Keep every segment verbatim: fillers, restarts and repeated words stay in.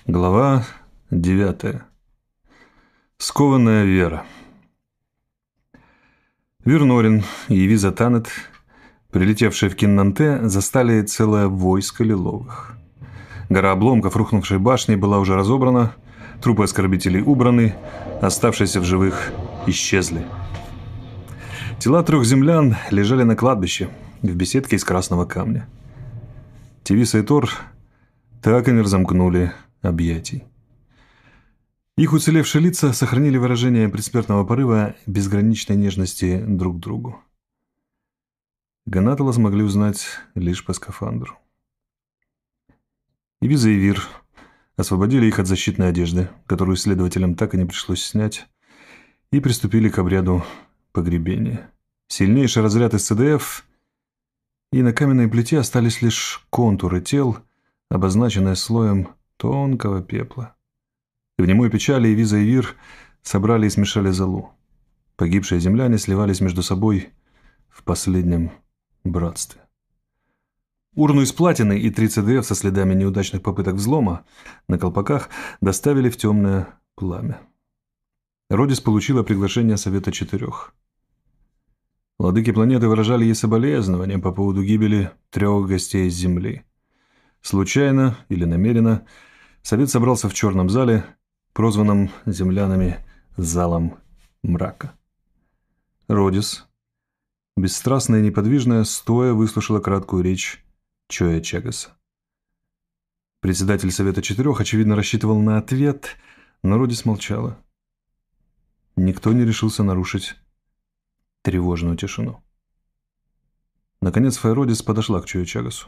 Глава девятая. Скованная вера. Вернорин и Виза Танет, прилетевшие в Киннанте, застали целое войско лиловых. Гора обломков рухнувшей башни была уже разобрана, трупы оскорбителей убраны, оставшиеся в живых исчезли. Тела трех землян лежали на кладбище, в беседке из красного камня. Тевиса и Тор так и не разомкнули объятий. Их уцелевшие лица сохранили выражение предсмертного порыва безграничной нежности друг к другу. Ганатала смогли узнать лишь по скафандру. И Виза и Вир освободили их от защитной одежды, которую следователям так и не пришлось снять, и приступили к обряду погребения. Сильнейший разряд из ЦДФ, и на каменной плите остались лишь контуры тел, обозначенные слоем тонкого пепла. В немой печали и Виза и Вир собрали и смешали золу. Погибшие земляне сливались между собой в последнем братстве. Урну из платины и три ЦДФ со следами неудачных попыток взлома на колпаках доставили в темное пламя. Родис получила приглашение Совета Четырех. Владыки планеты выражали ей соболезнования по поводу гибели трех гостей с Земли. Случайно или намеренно Совет собрался в черном зале, прозванном землянами «залом мрака». Родис, бесстрастная и неподвижная, стоя выслушала краткую речь Чоя Чагаса. Председатель Совета Четырех, очевидно, рассчитывал на ответ, но Родис молчала. Никто не решился нарушить тревожную тишину. Наконец Файродис подошла к Чою Чагасу.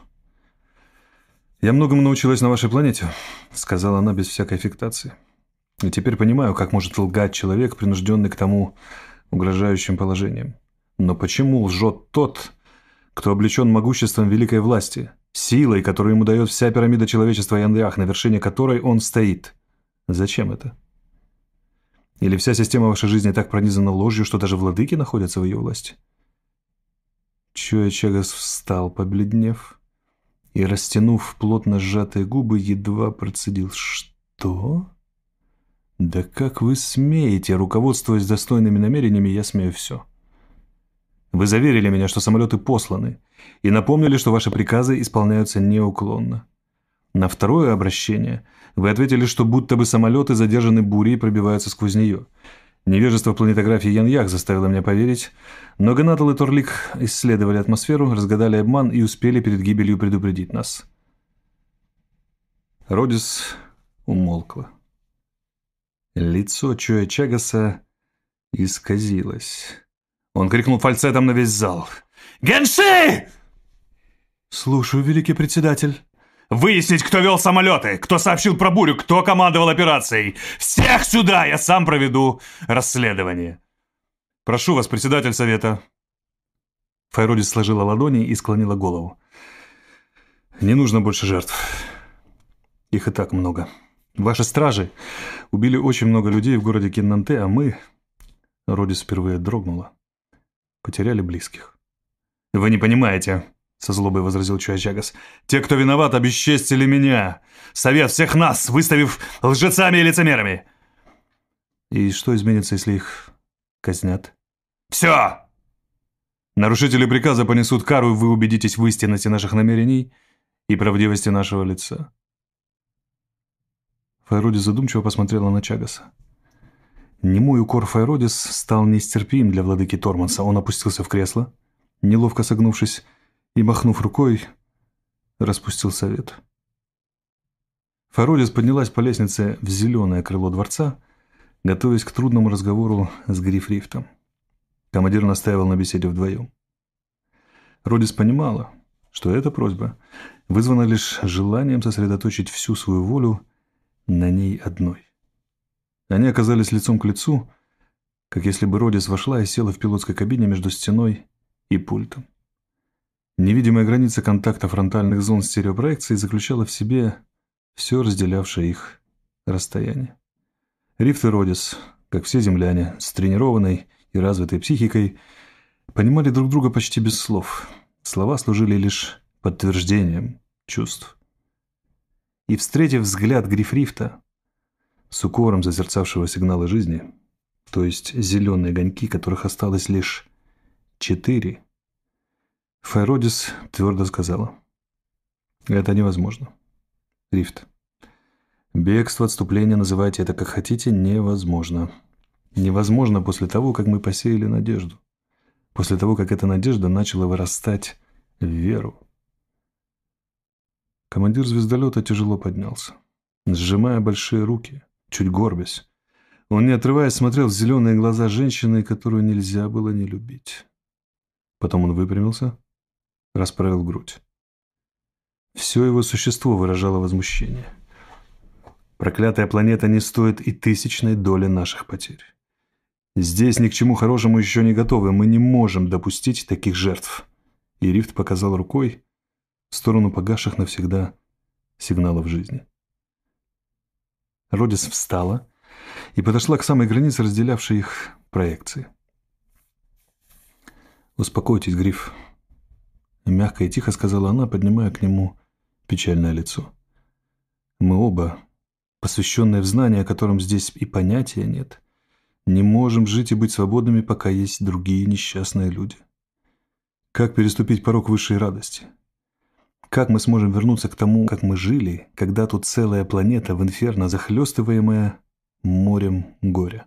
«Я многому научилась на вашей планете», — сказала она без всякой аффектации. «И теперь понимаю, как может лгать человек, принужденный к тому угрожающим положением. Но почему лжет тот, кто облечен могуществом великой власти, силой, которую ему дает вся пирамида человечества Ян-Ях, на вершине которой он стоит? Зачем это? Или вся система вашей жизни так пронизана ложью, что даже владыки находятся в ее власти?» Чоя Чагас встал, побледнев, и, растянув плотно сжатые губы, едва процедил: «Что? Да как вы смеете? Руководствуясь достойными намерениями, я смею все. Вы заверили меня, что самолеты посланы, и напомнили, что ваши приказы исполняются неуклонно. На второе обращение вы ответили, что будто бы самолеты задержаны бурей и пробиваются сквозь нее. Невежество в планетографии Ян-Ях заставило меня поверить, но Ганатал и Торлик исследовали атмосферу, разгадали обман и успели перед гибелью предупредить нас». Родис умолкла. Лицо Чоя Чагаса исказилось. Он крикнул фальцетом на весь зал: «Генши!» «Слушаю, великий председатель». «Выяснить, кто вел самолеты, кто сообщил про бурю, кто командовал операцией. Всех сюда, я сам проведу расследование. Прошу вас, председатель совета». Файродис сложила ладони и склонила голову. «Не нужно больше жертв. Их и так много. Ваши стражи убили очень много людей в городе Киннанте, а мы...» Родис впервые дрогнула. «Потеряли близких». «Вы не понимаете», — со злобой возразил Чоя Чагас. «Те, кто виноват, обесчестили меня. Совет всех нас, выставив лжецами и лицемерами». «И что изменится, если их казнят?» «Все! Нарушители приказа понесут кару, и вы убедитесь в истинности наших намерений и правдивости нашего лица». Файродис задумчиво посмотрела на Чагаса. Немой укор Файродис стал нестерпим для владыки Торманса. Он опустился в кресло, неловко согнувшись, и, махнув рукой, распустил совет. Файродис поднялась по лестнице в зеленое крыло дворца, готовясь к трудному разговору с Грифрифтом. Командир настаивал на беседе вдвоем. Родис понимала, что эта просьба вызвана лишь желанием сосредоточить всю свою волю на ней одной. Они оказались лицом к лицу, как если бы Родис вошла и села в пилотской кабине между стеной и пультом. Невидимая граница контакта фронтальных зон стереопроекции заключала в себе все разделявшее их расстояние. Рифт и Родис, как все земляне, с тренированной и развитой психикой, понимали друг друга почти без слов. Слова служили лишь подтверждением чувств. и, встретив взгляд Грифрифта, с укором зазерцавшего сигналы жизни, то есть зеленые огоньки, которых осталось лишь четыре, Файродис твердо сказала: «Это невозможно. Рифт. Бегство, отступление, называйте это как хотите, невозможно. Невозможно после того, как мы посеяли надежду. После того, как эта надежда начала вырастать в веру». Командир звездолета тяжело поднялся, сжимая большие руки, чуть горбясь. Он, не отрываясь, смотрел в зеленые глаза женщины, которую нельзя было не любить. Потом он выпрямился, расправил грудь. Все его существо выражало возмущение. Проклятая планета не стоит и тысячной доли наших потерь. Здесь ни к чему хорошему еще не готовы. Мы не можем допустить таких жертв. И Рифт показал рукой в сторону погасших навсегда сигналов жизни. Родис встала и подошла к самой границе, разделявшей их проекции. «Успокойтесь, Гриф», — мягко и тихо сказала она, поднимая к нему печальное лицо. «Мы оба, посвященные в знания, о котором здесь и понятия нет, не можем жить и быть свободными, пока есть другие несчастные люди. Как переступить порог высшей радости? Как мы сможем вернуться к тому, как мы жили, когда тут целая планета в инферно, захлестываемая морем горя?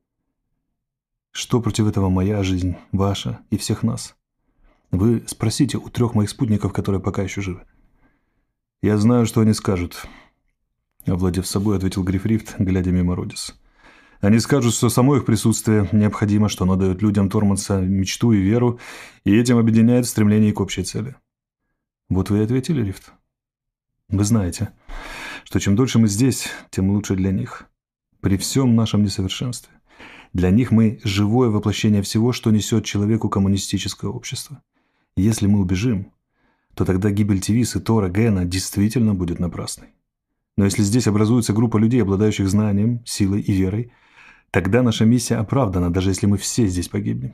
Что против этого моя жизнь, ваша и всех нас? Вы спросите у трех моих спутников, которые пока еще живы». «Я знаю, что они скажут», — овладев собой, ответил Грифрифт, глядя мимо Родис. «Они скажут, что само их присутствие необходимо, что оно дает людям Торманса мечту и веру, и этим объединяет в стремлении к общей цели». Вот вы и ответили, Рифт. Вы знаете, что чем дольше мы здесь, тем лучше для них. При всем нашем несовершенстве. Для них мы – живое воплощение всего, что несет человеку коммунистическое общество. Если мы убежим, то тогда гибель Тивисы, Тора, Гена действительно будет напрасной. Но если здесь образуется группа людей, обладающих знанием, силой и верой, тогда наша миссия оправдана, даже если мы все здесь погибнем.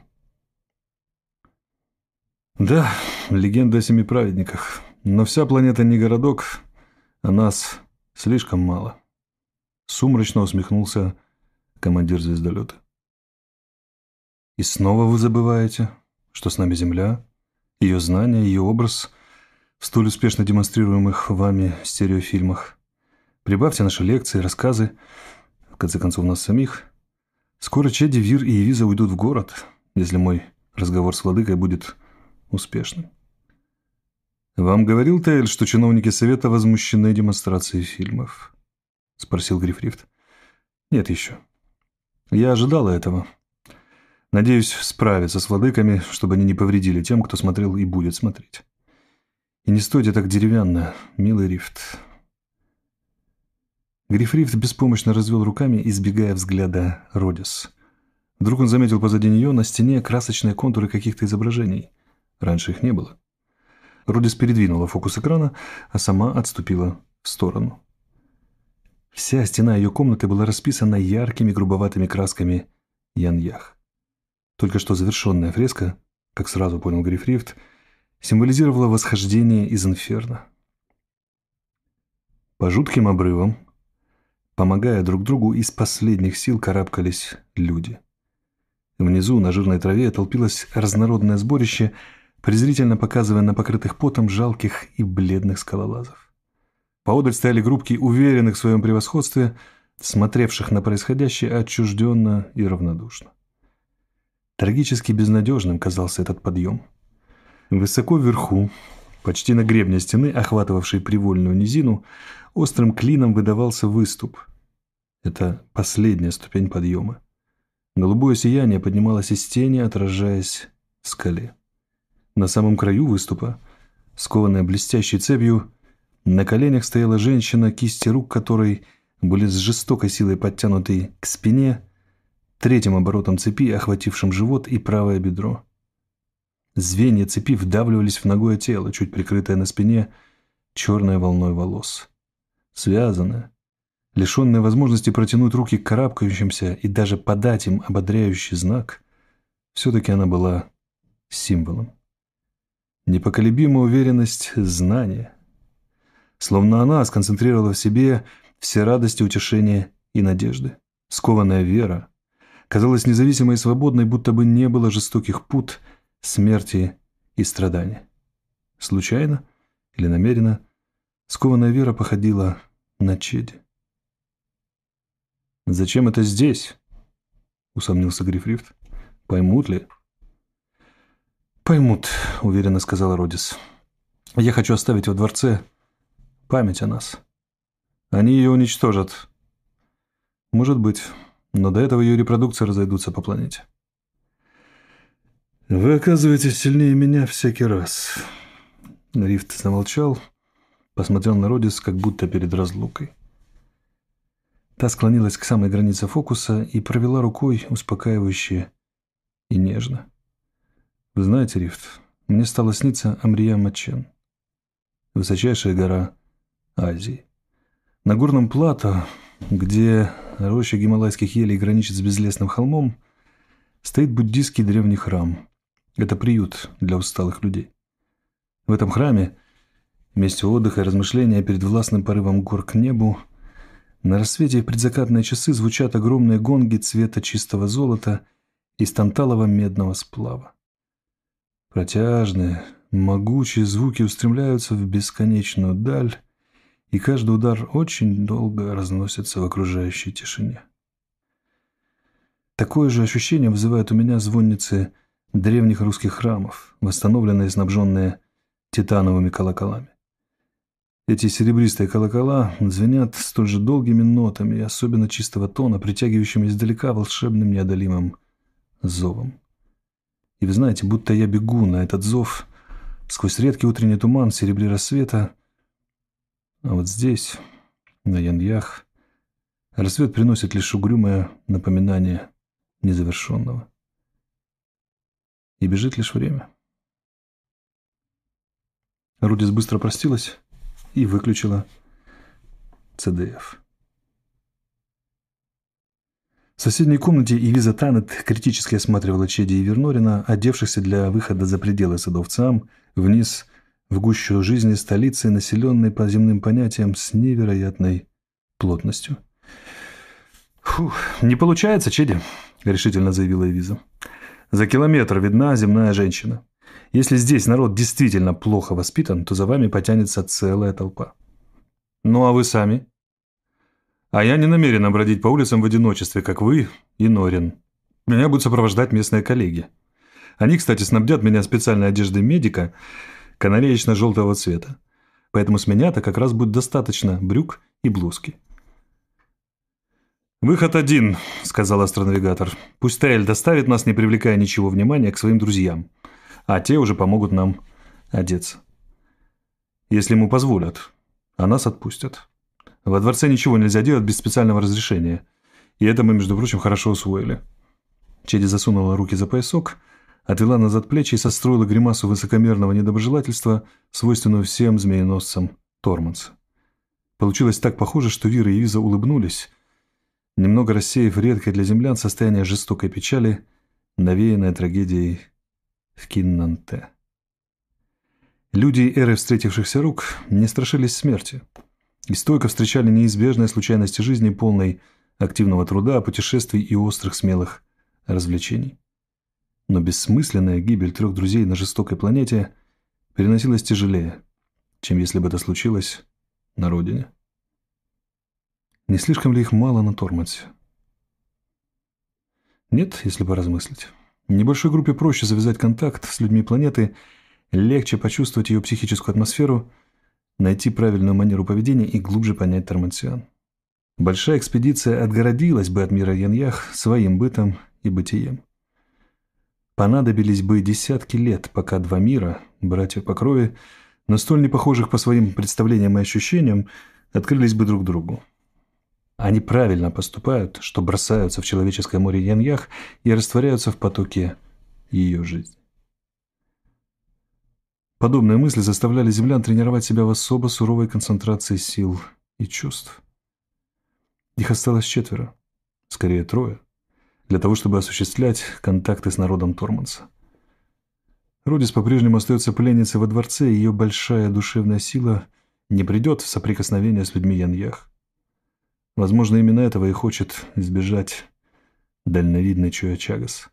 Да, легенда о семи праведниках, но вся планета не городок, а нас слишком мало. Сумрачно усмехнулся командир звездолета. И снова вы забываете, что с нами Земля, ее знания, ее образ в столь успешно демонстрируемых вами стереофильмах. Прибавьте наши лекции, рассказы, в конце концов нас самих. Скоро Чеди, Вир и Евиза уйдут в город, если мой разговор с владыкой будет успешным. «Вам говорил Тейль, что чиновники Совета возмущены демонстрацией фильмов?» — спросил Грифрифт. «Нет еще. Я ожидала этого. Надеюсь справиться с владыками, чтобы они не повредили тем, кто смотрел и будет смотреть. И не стойте так деревянно, милый Рифт». Грифрифт беспомощно развел руками, избегая взгляда Родис. Вдруг он заметил позади нее на стене красочные контуры каких-то изображений. Раньше их не было. Родис передвинула фокус экрана, а сама отступила в сторону. Вся стена ее комнаты была расписана яркими грубоватыми красками янь-ях. Только что завершенная фреска, как сразу понял Грифрифт, символизировала восхождение из инферно. По жутким обрывам, помогая друг другу, из последних сил карабкались люди. Внизу на жирной траве толпилось разнородное сборище, презрительно показывая на покрытых потом жалких и бледных скалолазов. Поодаль стояли группки уверенных в своем превосходстве, смотревших на происходящее отчужденно и равнодушно. Трагически безнадежным казался этот подъем. Высоко вверху, почти на гребне стены, охватывавшей привольную низину, острым клином выдавался выступ. Это последняя ступень подъема. Голубое сияние поднималось из тени, отражаясь в скале. На самом краю выступа, скованная блестящей цепью, на коленях стояла женщина, кисти рук которой были с жестокой силой подтянуты к спине, третьим оборотом цепи, охватившим живот и правое бедро. Звенья цепи вдавливались в ногое тело, чуть прикрытое на спине черной волной волос. Связанная, лишенная возможности протянуть руки к карабкающимся и даже подать им ободряющий знак, все-таки она была символом. Непоколебимая уверенность знания. Словно она сконцентрировала в себе все радости, утешения и надежды. Скованная вера казалась независимой и свободной, будто бы не было жестоких пут, смерти и страданий. Случайно или намеренно скованная вера походила на Чеди. «Зачем это здесь?» — усомнился Грифрифт. «Поймут ли?» «Поймут», — уверенно сказала Родис. «Я хочу оставить во дворце память о нас. Они ее уничтожат. Может быть, но до этого ее репродукции разойдутся по планете». «Вы оказываетесь сильнее меня всякий раз». Рифт замолчал, посмотрел на Родис, как будто перед разлукой. Та склонилась к самой границе фокуса и провела рукой успокаивающе и нежно. «Вы знаете, Рифт, мне стало сниться Амрия-Мачен, высочайшая гора Азии. На горном плато, где роща гималайских елей граничит с безлесным холмом, стоит буддийский древний храм. Это приют для усталых людей. В этом храме, месте отдыха и размышления перед властным порывом гор к небу, на рассвете и в предзакатные часы звучат огромные гонги цвета чистого золота из танталового медного сплава. Протяжные, могучие звуки устремляются в бесконечную даль, и каждый удар очень долго разносится в окружающей тишине. Такое же ощущение вызывают у меня звонницы древних русских храмов, восстановленные и снабженные титановыми колоколами. Эти серебристые колокола звенят столь же долгими нотами, особенно чистого тона, притягивающими издалека волшебным неодолимым зовом. И вы знаете, будто я бегу на этот зов сквозь редкий утренний туман в серебре рассвета, а вот здесь, на Яньях, рассвет приносит лишь угрюмое напоминание незавершенного. И бежит лишь время. Родис быстро простилась и выключила Си Ди Эф. В соседней комнате Ивиза Танет критически осматривала Чеди и Вернорина, одевшихся для выхода за пределы садов Циам, вниз в гущу жизни столицы, населенной по земным понятиям с невероятной плотностью. «Фух, не получается, Чеди», — решительно заявила Ивиза. «За километр видна земная женщина. Если здесь народ действительно плохо воспитан, то за вами потянется целая толпа. Ну а вы сами? А я не намерен бродить по улицам в одиночестве, как вы и Норин. Меня будут сопровождать местные коллеги. Они, кстати, снабдят меня специальной одеждой медика канареечно-желтого цвета. Поэтому с меня-то как раз будет достаточно брюк и блузки». «Выход один», — сказал астронавигатор. «Пусть Таэль доставит нас, не привлекая ничего внимания, к своим друзьям, а те уже помогут нам одеться. Если ему позволят, а нас отпустят. Во дворце ничего нельзя делать без специального разрешения, и это мы, между прочим, хорошо усвоили». Чеди засунула руки за поясок, отвела назад плечи и состроила гримасу высокомерного недоброжелательства, свойственную всем змееносцам Торманса. Получилось так похоже, что Вира и Ивиза улыбнулись, немного рассеяв редкое для землян состояние жестокой печали, навеянное трагедией в Киннанте. Люди эры встретившихся рук не страшились смерти и стойко встречали неизбежные случайности жизни, полной активного труда, путешествий и острых смелых развлечений. Но бессмысленная гибель трех друзей на жестокой планете переносилась тяжелее, чем если бы это случилось на родине. Не слишком ли их мало на Тормансе? Нет, если поразмыслить. Небольшой группе проще завязать контакт с людьми планеты, легче почувствовать ее психическую атмосферу, найти правильную манеру поведения и глубже понять тормансиан. Большая экспедиция отгородилась бы от мира Яньях своим бытом и бытием. Понадобились бы десятки лет, пока два мира, братья по крови, но столь непохожих по своим представлениям и ощущениям, открылись бы друг другу. Они правильно поступают, что бросаются в человеческое море Яньях и растворяются в потоке ее жизни. Подобные мысли заставляли землян тренировать себя в особо суровой концентрации сил и чувств. Их осталось четверо, скорее трое, для того, чтобы осуществлять контакты с народом Торманса. Родис по-прежнему остается пленницей во дворце, и ее большая душевная сила не придет в соприкосновение с людьми Яньях. Возможно, именно этого и хочет избежать дальновидный Чуя Чагас.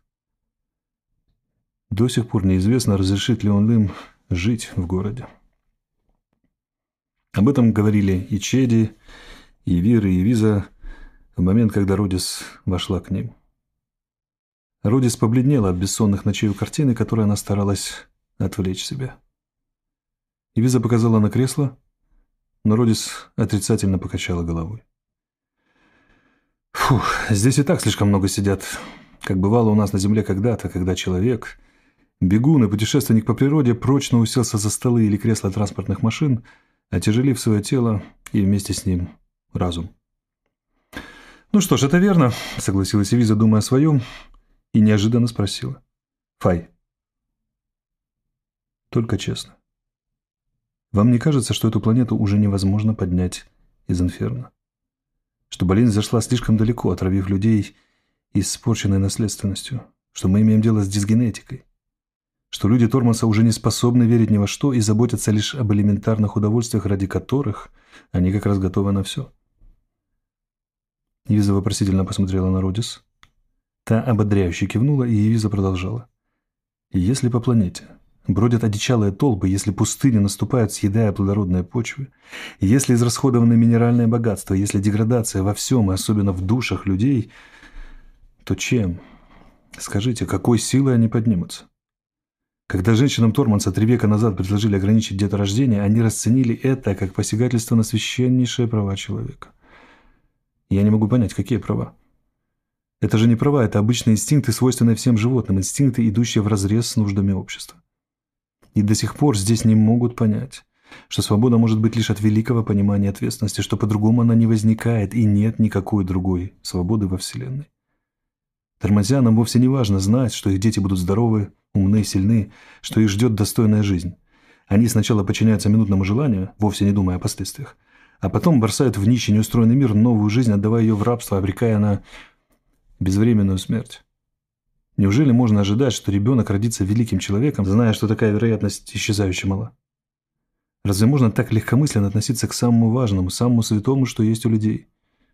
До сих пор неизвестно, разрешит ли он им жить в городе. Об этом говорили и Чеди, и Вир, и Виза в момент, когда Родис вошла к ним. Родис побледнела от бессонных ночей у картины, которой она старалась отвлечь себя. И Виза показала на кресло, но Родис отрицательно покачала головой. «Фух, здесь и так слишком много сидят, как бывало у нас на земле когда-то, когда человек, бегун и путешественник по природе, прочно уселся за столы или кресла транспортных машин, отяжелив свое тело и вместе с ним разум». «Ну что ж, это верно», — согласилась Виза, думая о своем, и неожиданно спросила. «Фай, только честно, вам не кажется, что эту планету уже невозможно поднять из инферно? Что болезнь зашла слишком далеко, отравив людей испорченной наследственностью? Что мы имеем дело с дисгенетикой? Что люди Тормоса уже не способны верить ни во что и заботятся лишь об элементарных удовольствиях, ради которых они как раз готовы на все?» Виза вопросительно посмотрела на Родис. Та ободряюще кивнула, и Виза продолжала. «Если по планете бродят одичалые толпы, если пустыни наступают, съедая плодородные почвы, если израсходованы минеральные богатства, если деградация во всем, и особенно в душах людей, то чем? Скажите, какой силой они поднимутся? Когда женщинам Торманса три века назад предложили ограничить деторождение, они расценили это как посягательство на священнейшие права человека. Я не могу понять, какие права. Это же не права, это обычные инстинкты, свойственные всем животным, инстинкты, идущие вразрез с нуждами общества. И до сих пор здесь не могут понять, что свобода может быть лишь от великого понимания ответственности, что по-другому она не возникает, и нет никакой другой свободы во Вселенной. Тормозянам вовсе не важно знать, что их дети будут здоровы, умны, сильны, что их ждет достойная жизнь. Они сначала подчиняются минутному желанию, вовсе не думая о последствиях, а потом бросают в нищий неустроенный мир новую жизнь, отдавая ее в рабство, обрекая на безвременную смерть. Неужели можно ожидать, что ребенок родится великим человеком, зная, что такая вероятность исчезающе мала? Разве можно так легкомысленно относиться к самому важному, самому святому, что есть у людей?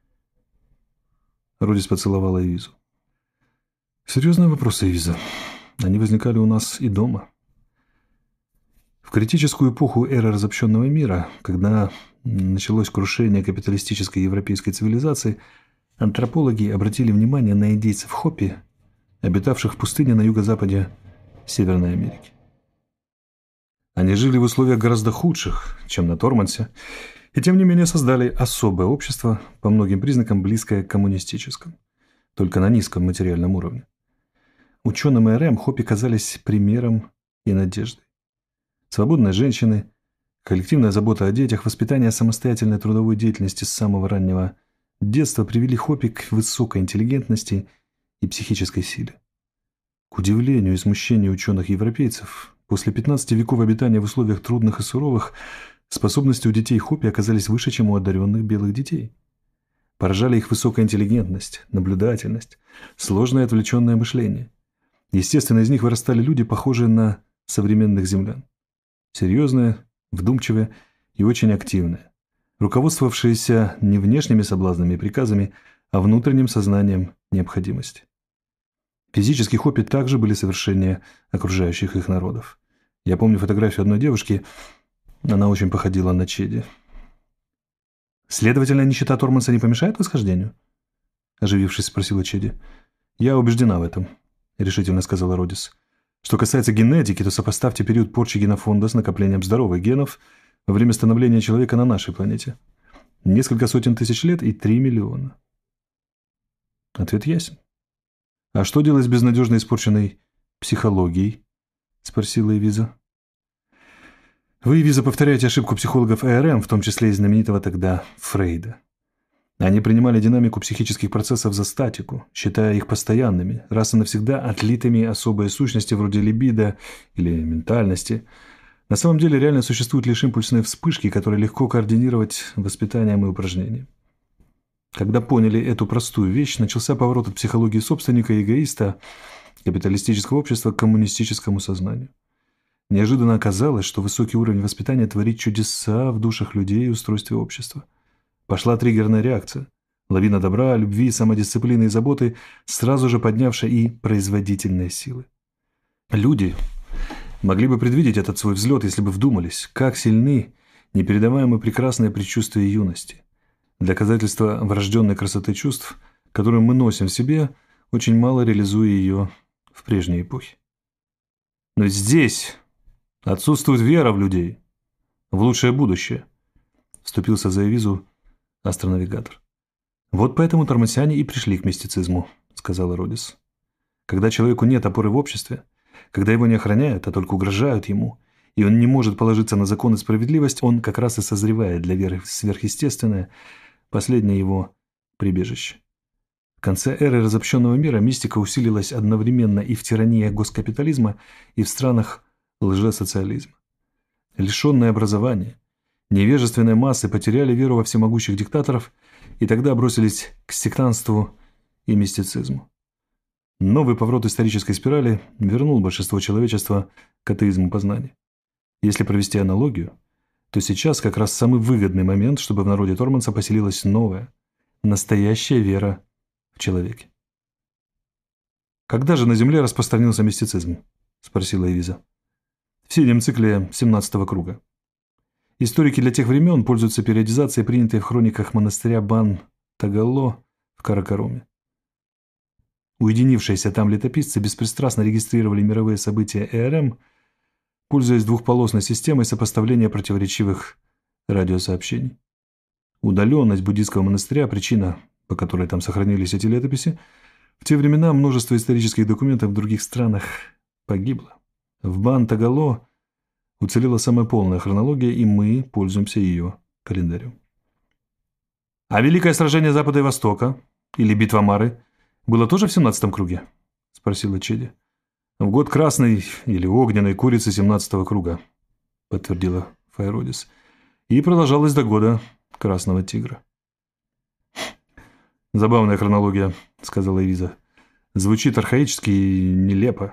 Родис поцеловала Эвизу. Серьезные вопросы, Эвиза. Они возникали у нас и дома. В критическую эпоху эры разобщенного мира, когда началось крушение капиталистической европейской цивилизации, антропологи обратили внимание на индейцев Хопи, обитавших в пустыне на юго-западе Северной Америки. Они жили в условиях гораздо худших, чем на Тормансе, и тем не менее создали особое общество, по многим признакам близкое к коммунистическому, только на низком материальном уровне. Ученым эр эм Хопи казались примером и надеждой. Свободные женщины, коллективная забота о детях, воспитание самостоятельной трудовой деятельности с самого раннего детства привели Хопи к высокой интеллигентности и психической силе. К удивлению и смущению ученых-европейцев, после пятнадцати веков обитания в условиях трудных и суровых, способности у детей Хопи оказались выше, чем у одаренных белых детей. Поражали их высокая интеллигентность, наблюдательность, сложное отвлеченное мышление. Естественно, из них вырастали люди, похожие на современных землян. Серьезные, вдумчивые и очень активные, руководствовавшиеся не внешними соблазнами и приказами, а внутренним сознанием необходимости. Физически Хопи также были совершеннее окружающих их народов. Я помню фотографию одной девушки, она очень походила на Чеди. «Следовательно, нищета Торманса не помешает восхождению?» Оживившись, спросила Чеди. «Я убеждена в этом», — решительно сказала Родис. «Что касается генетики, то сопоставьте период порчи генофонда с накоплением здоровых генов во время становления человека на нашей планете. Несколько сотен тысяч лет и три миллиона». Ответ ясен. «А что делать с безнадежно испорченной психологией?» — спросила Эвиза. «Вы, Эвиза, повторяете ошибку психологов эр эм, в том числе и знаменитого тогда Фрейда. Они принимали динамику психических процессов за статику, считая их постоянными, раз и навсегда отлитыми особой сущности вроде либидо или ментальности. На самом деле реально существуют лишь импульсные вспышки, которые легко координировать воспитанием и упражнением. Когда поняли эту простую вещь, начался поворот от психологии собственника и эгоиста капиталистического общества к коммунистическому сознанию. Неожиданно оказалось, что высокий уровень воспитания творит чудеса в душах людей и устройстве общества. Пошла триггерная реакция. Лавина добра, любви, самодисциплины и заботы, сразу же поднявшая и производительные силы. Люди могли бы предвидеть этот свой взлет, если бы вдумались, как сильны непередаваемые прекрасные предчувствия юности. Доказательство врожденной красоты чувств, которую мы носим в себе, очень мало реализуя ее в прежней эпохе. Но здесь отсутствует вера в людей, в лучшее будущее, вступился за Эвизу астронавигатор. Вот поэтому тормосяне и пришли к мистицизму, сказала Родис. Когда человеку нет опоры в обществе, когда его не охраняют, а только угрожают ему, и он не может положиться на закон и справедливость, он как раз и созревает для веры в сверхъестественное, последнее его прибежище. В конце эры разобщенного мира мистика усилилась одновременно и в тирании госкапитализма, и в странах лжесоциализма. Лишенные образования, невежественные массы потеряли веру во всемогущих диктаторов и тогда бросились к сектантству и мистицизму. Новый поворот исторической спирали вернул большинство человечества к атеизму познания. Если провести аналогию, то сейчас как раз самый выгодный момент, чтобы в народе Торманса поселилась новая, настоящая вера в человеке. «Когда же на Земле распространился мистицизм?» – спросила Эвиза. «В синем цикле семнадцатого круга. Историки для тех времен пользуются периодизацией, принятой в хрониках монастыря Бан-Тагалло в Каракаруме. Уединившиеся там летописцы беспристрастно регистрировали мировые события ЭРМ, пользуясь двухполосной системой сопоставления противоречивых радиосообщений. Удаленность буддийского монастыря – причина, по которой там сохранились эти летописи. В те времена множество исторических документов в других странах погибло. В Бан-Тагалло уцелела самая полная хронология, и мы пользуемся ее календарем. «А Великое сражение Запада и Востока, или битва Мары, было тоже в семнадцатом круге?» – спросила Чеди. «В год красной или огненной курицы семнадцатого круга», – подтвердила Файродис. «И продолжалось до года красного тигра». «Забавная хронология», – сказала Эвиза. «Звучит архаически и нелепо».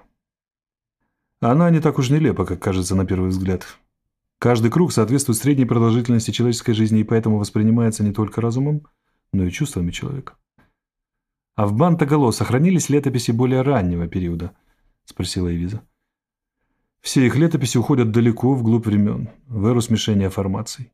Она не так уж нелепа, как кажется на первый взгляд. Каждый круг соответствует средней продолжительности человеческой жизни и поэтому воспринимается не только разумом, но и чувствами человека. «А в Бан-Тагалло сохранились летописи более раннего периода?» – спросила Эвиза. «Все их летописи уходят далеко вглубь времен, в эру смешения формаций».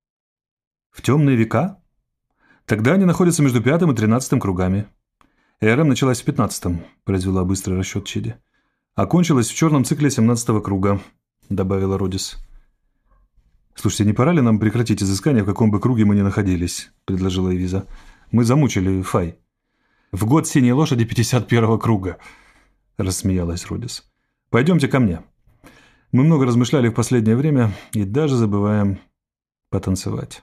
«В темные века? Тогда они находятся между пятым и тринадцатым кругами. Эра началась в пятнадцатом», – произвела быстрый расчет Чеди. «Окончилась в черном цикле семнадцатого круга», – добавила Родис. «Слушайте, не пора ли нам прекратить изыскание, в каком бы круге мы ни находились?» – предложила Эвиза. «Мы замучили Фай». «В год синей лошади пятьдесят первого круга», – рассмеялась Родис. «Пойдемте ко мне. Мы много размышляли в последнее время и даже забываем потанцевать».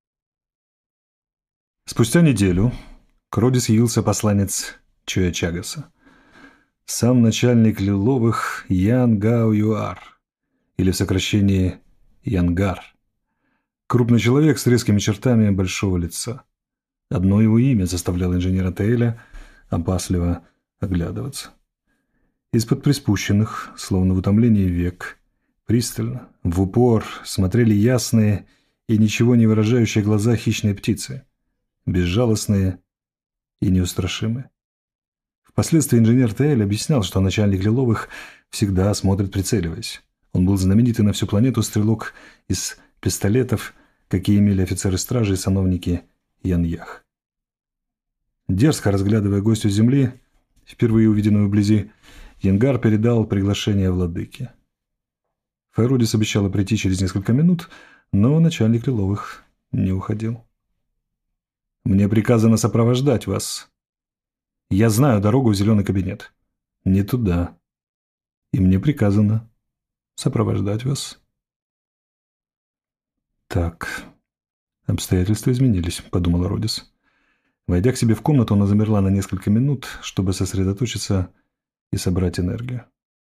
Спустя неделю к Родис явился посланец Чоя Чагаса. Сам начальник Лиловых Ян Гао Юар, или в сокращении Янгар. Крупный человек с резкими чертами большого лица. Одно его имя заставляло инженера Тейля опасливо оглядываться. Из-под приспущенных, словно в утомлении век, пристально, в упор смотрели ясные и ничего не выражающие глаза хищной птицы, безжалостные и неустрашимые. Впоследствии инженер Тейль объяснял, что начальник Лиловых всегда смотрит прицеливаясь. Он был знаменитый на всю планету стрелок из пистолетов, какие имели офицеры стражи и сановники Яньях. Дерзко разглядывая гостю земли, впервые увиденную вблизи, Янгар передал приглашение владыке. Файродис обещала прийти через несколько минут, но начальник Лиловых не уходил. «Мне приказано сопровождать вас. Я знаю дорогу в зеленый кабинет. Не туда. И мне приказано сопровождать вас». «Так, обстоятельства изменились», — подумала Родис. Войдя к себе в комнату, она замерла на несколько минут, чтобы сосредоточиться и собрать энергию.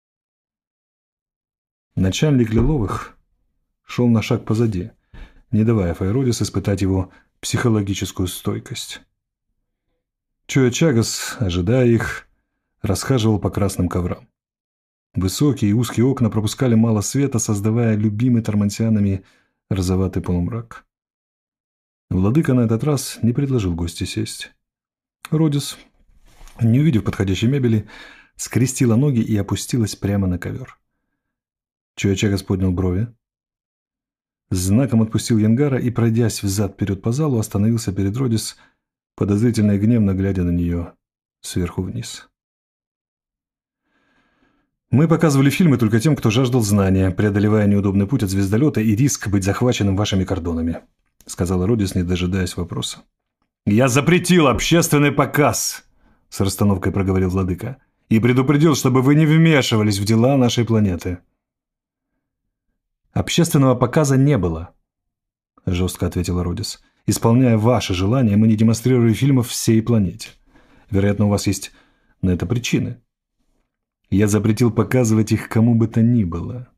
Начальник Лиловых шел на шаг позади, не давая Файродис испытать его психологическую стойкость. Чоя Чагас, ожидая их, расхаживал по красным коврам. Высокие и узкие окна пропускали мало света, создавая любимый тормансианами розоватый полумрак. Владыка на этот раз не предложил гостю сесть. Родис, не увидев подходящей мебели, скрестила ноги и опустилась прямо на ковер. Чуачагас поднял брови, знаком отпустил Янгара и, пройдясь взад-вперед по залу, остановился перед Родис, подозрительно и гневно глядя на нее сверху вниз. «Мы показывали фильмы только тем, кто жаждал знания, преодолевая неудобный путь от звездолета и риск быть захваченным вашими кордонами», — сказала Родис, не дожидаясь вопроса. «Я запретил общественный показ», — с расстановкой проговорил владыка, «и предупредил, чтобы вы не вмешивались в дела нашей планеты». «Общественного показа не было», — жестко ответила Родис. «Исполняя ваши желания, мы не демонстрируем фильмов всей планете. Вероятно, у вас есть на это причины. Я запретил показывать их кому бы то ни было.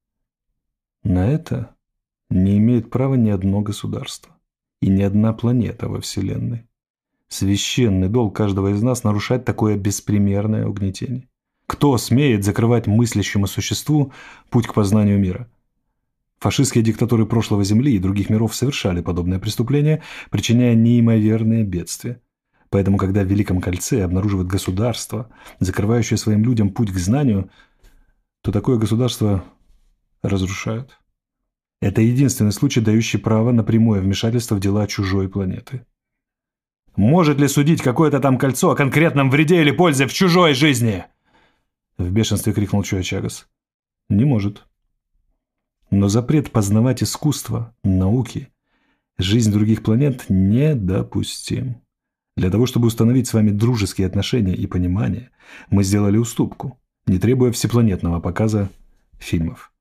На это не имеет права ни одно государство и ни одна планета во Вселенной. Священный долг каждого из нас нарушать такое беспримерное угнетение. Кто смеет закрывать мыслящему существу путь к познанию мира? Фашистские диктатуры прошлого Земли и других миров совершали подобные преступления, причиняя неимоверные бедствия. Поэтому, когда в Великом Кольце обнаруживают государство, закрывающее своим людям путь к знанию, то такое государство разрушают. Это единственный случай, дающий право на прямое вмешательство в дела чужой планеты. Может ли судить какое-то там кольцо о конкретном вреде или пользе в чужой жизни? В бешенстве крикнул Чуачагас. Не может. Но запрет познавать искусство, науки, жизнь других планет недопустим. Для того, чтобы установить с вами дружеские отношения и понимание, мы сделали уступку, не требуя всепланетного показа фильмов.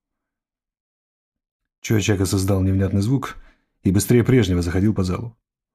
Чуачагас издал невнятный звук и быстрее прежнего заходил по залу.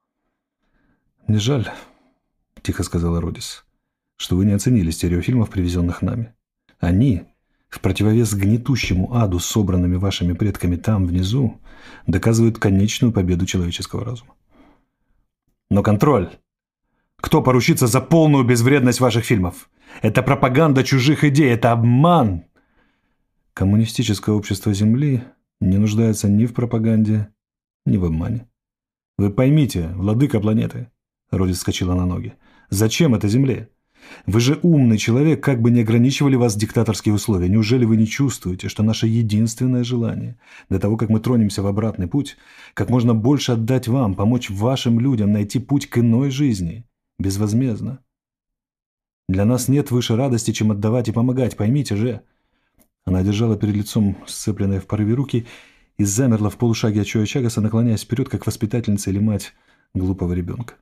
«Мне жаль», — тихо сказала Родис, — «что вы не оценили стереофильмов, привезенных нами. Они, в противовес гнетущему аду, собранными вашими предками там, внизу, доказывают конечную победу человеческого разума. Но контроль! Кто поручится за полную безвредность ваших фильмов? Это пропаганда чужих идей, это обман! Коммунистическое общество Земли не нуждается ни в пропаганде, ни в обмане. Вы поймите, владыка планеты». Родис вскочила на ноги. «Зачем это Земле? Вы же умный человек, как бы не ограничивали вас диктаторские условия. Неужели вы не чувствуете, что наше единственное желание, до того, как мы тронемся в обратный путь, как можно больше отдать вам, помочь вашим людям найти путь к иной жизни, безвозмездно? Для нас нет выше радости, чем отдавать и помогать, поймите же». Она держала перед лицом сцепленные в порыве руки и замерла в полушаге от Чуачагаса, наклоняясь вперед, как воспитательница или мать глупого ребенка.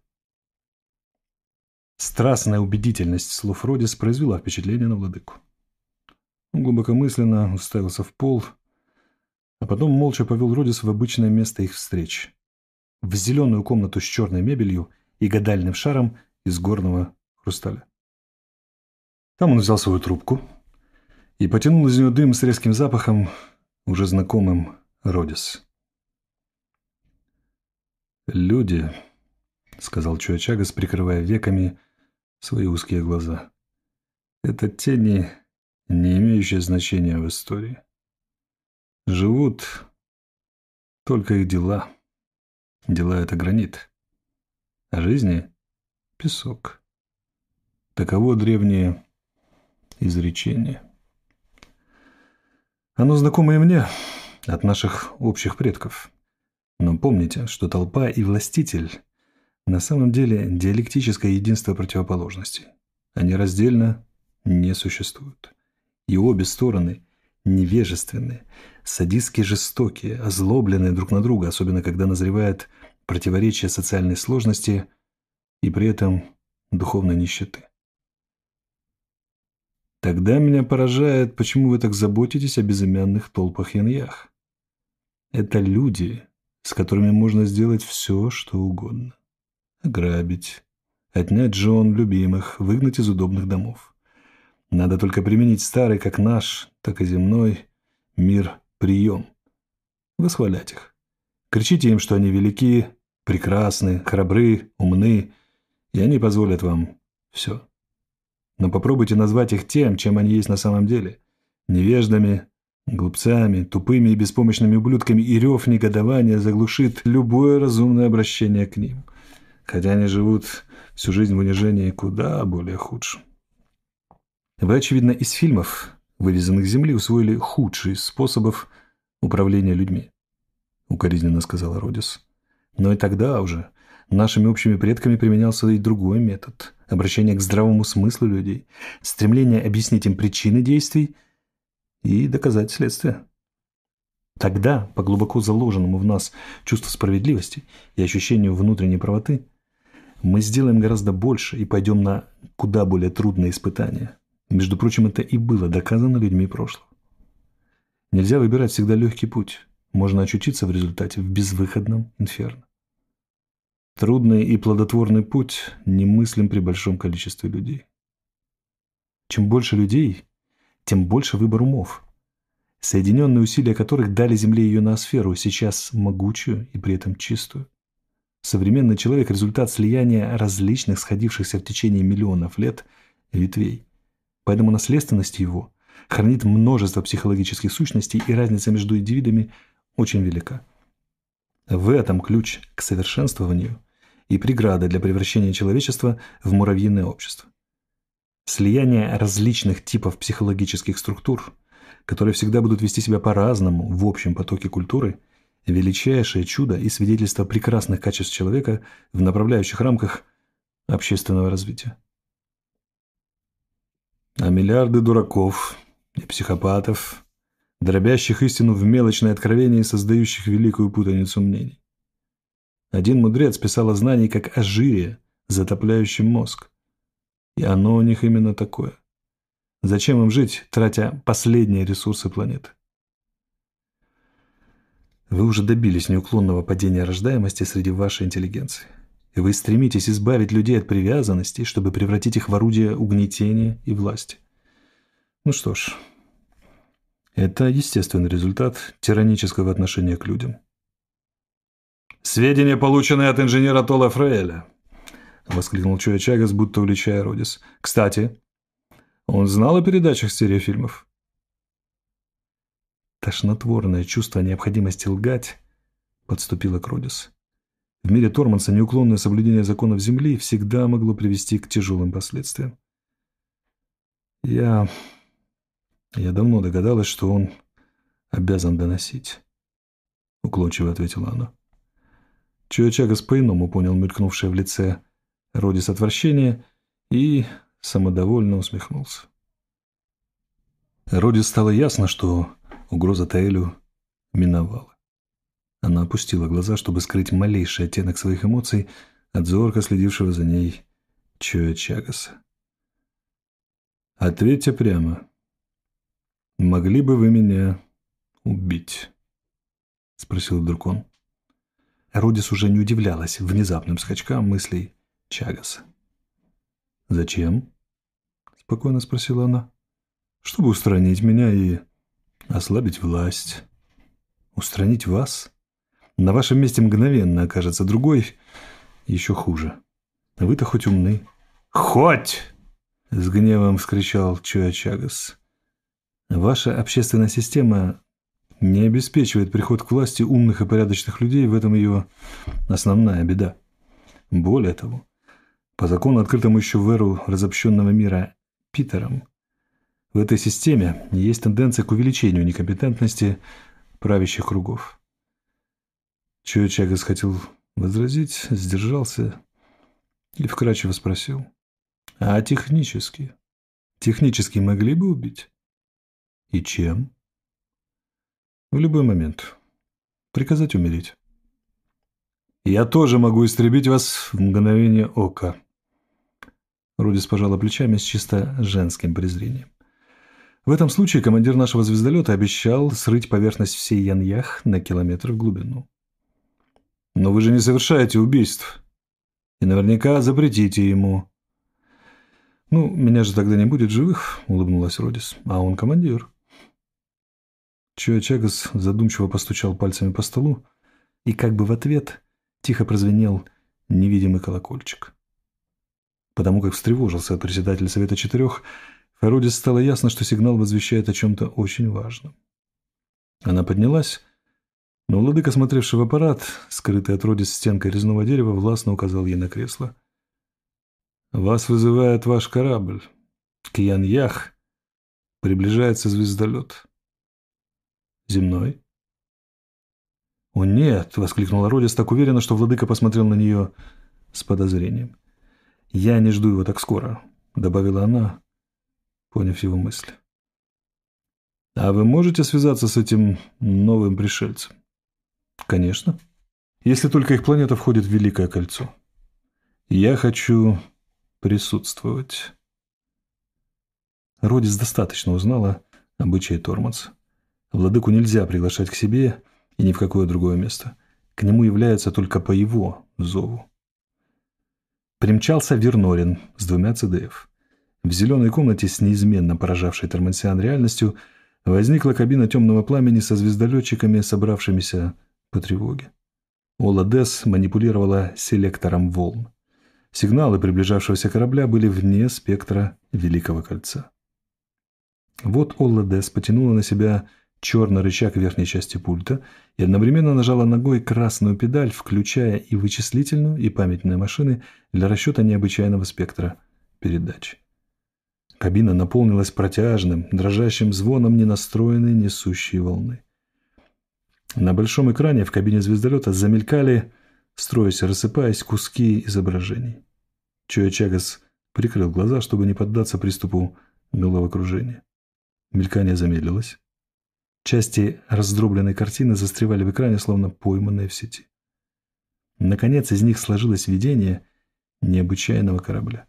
Страстная убедительность слов Родис произвела впечатление на владыку. Он глубокомысленно уставился в пол, а потом молча повел Родис в обычное место их встреч, в зеленую комнату с черной мебелью и гадальным шаром из горного хрусталя. Там он взял свою трубку и потянул из нее дым с резким запахом, уже знакомым Родис. «Люди», — сказал Чуачагас, прикрывая веками свои узкие глаза, — «это тени, не имеющие значения в истории. Живут только их дела. Дела — это гранит, а жизни — песок. Таково древнее изречение. Оно знакомо и мне от наших общих предков. Но помните, что толпа и властитель на самом деле диалектическое единство противоположностей. Они раздельно не существуют. И обе стороны невежественные, садистски жестокие, озлобленные друг на друга, особенно когда назревает противоречие социальной сложности и при этом духовной нищеты. Тогда меня поражает, почему вы так заботитесь о безымянных толпах яньях. Это люди, с которыми можно сделать все, что угодно. Ограбить, отнять жен любимых, выгнать из удобных домов. Надо только применить старый, как наш, так и земной мир прием. Восхвалять их. Кричите им, что они велики, прекрасны, храбры, умны, и они позволят вам все. Но попробуйте назвать их тем, чем они есть на самом деле, невеждами, глупцами, тупыми и беспомощными ублюдками, и рев негодования заглушит любое разумное обращение к ним, хотя они живут всю жизнь в унижении куда более худшем. Вы, очевидно, из фильмов, вывезенных с Земли, усвоили худший из способов управления людьми, укоризненно сказала Родис. Но и тогда уже нашими общими предками применялся и другой метод – обращение к здравому смыслу людей, стремление объяснить им причины действий и доказать следствие. Тогда, по глубоко заложенному в нас чувству справедливости и ощущению внутренней правоты, мы сделаем гораздо больше и пойдем на куда более трудные испытания. Между прочим, это и было доказано людьми прошлого. Нельзя выбирать всегда легкий путь. Можно очутиться в результате в безвыходном инферно. Трудный и плодотворный путь немыслим при большом количестве людей. Чем больше людей, тем больше выбор умов, соединенные усилия которых дали Земле ее ноосферу, сейчас могучую и при этом чистую. Современный человек – результат слияния различных сходившихся в течение миллионов лет ветвей. Поэтому наследственность его хранит множество психологических сущностей, и разница между индивидами очень велика. В этом ключ к совершенствованию и преграда для превращения человечества в муравьиное общество. Слияние различных типов психологических структур, которые всегда будут вести себя по-разному в общем потоке культуры, величайшее чудо и свидетельство прекрасных качеств человека в направляющих рамках общественного развития. А миллиарды дураков и психопатов, дробящих истину в мелочные откровения и создающих великую путаницу мнений. Один мудрец писал о знании как о жире, затопляющем мозг. И оно у них именно такое. Зачем им жить, тратя последние ресурсы планеты? Вы уже добились неуклонного падения рождаемости среди вашей интеллигенции. И вы стремитесь избавить людей от привязанностей, чтобы превратить их в орудие угнетения и власти. Ну что ж, это естественный результат тиранического отношения к людям. «Сведения, полученные от инженера Тола Фрейля», — воскликнул Чоя Чагас, будто уличая Родис. «Кстати, он знал о передачах стереофильмов?» Тошнотворное чувство необходимости лгать подступило к Родис. В мире Торманса неуклонное соблюдение законов Земли всегда могло привести к тяжелым последствиям. Я... я давно догадалась, что он обязан доносить, — уклончиво ответила она. Чоя Чагас по-иному понял мелькнувшее в лице Родис отвращение и самодовольно усмехнулся. Родис стало ясно, что угроза Таэлю миновала. Она опустила глаза, чтобы скрыть малейший оттенок своих эмоций от зорко следившего за ней Чоя Чагаса. «Ответьте прямо. Могли бы вы меня убить?» — спросил вдруг он. Родис уже не удивлялась внезапным скачкам мыслей Чагаса. «Зачем?» — спокойно спросила она. «Чтобы устранить меня и ослабить власть». «Устранить вас? На вашем месте мгновенно окажется другой, еще хуже. Вы-то хоть умны». «Хоть!» — с гневом вскричал Чоя Чагас. «Ваша общественная система не обеспечивает приход к власти умных и порядочных людей, в этом ее основная беда. Более того, по закону, открытому еще в эру разобщенного мира Питером, в этой системе есть тенденция к увеличению некомпетентности правящих кругов». Чоя Чагас хотел возразить, сдержался и вкратчиво спросил: «А технически? Технически могли бы убить?» «И чем?» «В любой момент. Приказать умереть». «Я тоже могу истребить вас в мгновение ока». Родис пожала плечами с чисто женским презрением. «В этом случае командир нашего звездолета обещал срыть поверхность всей Яньях на километр в глубину». «Но вы же не совершаете убийств. И наверняка запретите ему». «Ну, меня же тогда не будет живых», — улыбнулась Родис. «А он командир». Чоя Чагас задумчиво постучал пальцами по столу, и как бы в ответ тихо прозвенел невидимый колокольчик. Потому как встревожился председатель Совета Четырех, Родис стало ясно, что сигнал возвещает о чем-то очень важном. Она поднялась, но владыка, смотревший в аппарат, скрытый от Родис стенкой резного дерева, властно указал ей на кресло. «Вас вызывает ваш корабль. Кьян-Ях. Приближается звездолет». «Земной?» «О, нет!» — воскликнула Родис так уверенно, что владыка посмотрел на нее с подозрением. «Я не жду его так скоро», — добавила она, поняв его мысли. «А вы можете связаться с этим новым пришельцем?» «Конечно. Если только их планета входит в Великое кольцо. Я хочу присутствовать». Родис достаточно узнала обычаи Торманса. Владыку нельзя приглашать к себе и ни в какое другое место. К нему являются только по его зову. Примчался Вернорин с двумя ЦДФ. В зеленой комнате с неизменно поражавшей тормансиан реальностью возникла кабина темного пламени со звездолетчиками, собравшимися по тревоге. Ола Дес манипулировала селектором волн. Сигналы приближавшегося корабля были вне спектра Великого кольца. Вот Олла Дес потянула на себя черный рычаг верхней части пульта и одновременно нажала ногой красную педаль, включая и вычислительную, и памятные машины для расчета необычайного спектра передач. Кабина наполнилась протяжным, дрожащим звоном ненастроенной несущей волны. На большом экране в кабине звездолета замелькали, строясь и рассыпаясь, куски изображений. Чоя-Чагас прикрыл глаза, чтобы не поддаться приступу головокружения. Мелькание замедлилось. Части раздробленной картины застревали в экране, словно пойманные в сети. Наконец, из них сложилось видение необычайного корабля.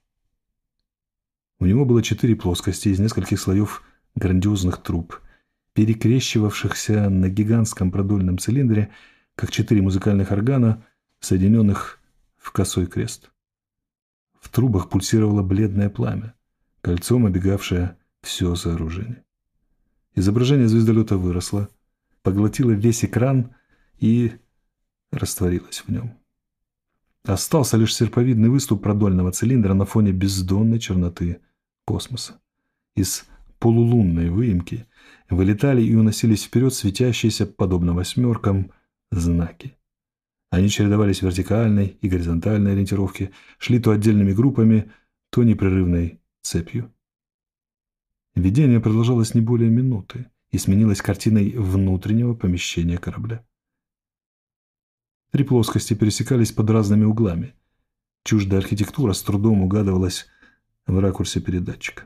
У него было четыре плоскости из нескольких слоев грандиозных труб, перекрещивавшихся на гигантском продольном цилиндре, как четыре музыкальных органа, соединенных в косой крест. В трубах пульсировало бледное пламя, кольцом обегавшее все сооружение. Изображение звездолета выросло, поглотило весь экран и растворилось в нем. Остался лишь серповидный выступ продольного цилиндра на фоне бездонной черноты космоса. Из полулунной выемки вылетали и уносились вперед светящиеся, подобно восьмеркам, знаки. Они чередовались в вертикальной и горизонтальной ориентировке, шли то отдельными группами, то непрерывной цепью. Видение продолжалось не более минуты и сменилось картиной внутреннего помещения корабля. Три плоскости пересекались под разными углами. Чуждая архитектура с трудом угадывалась в ракурсе передатчика.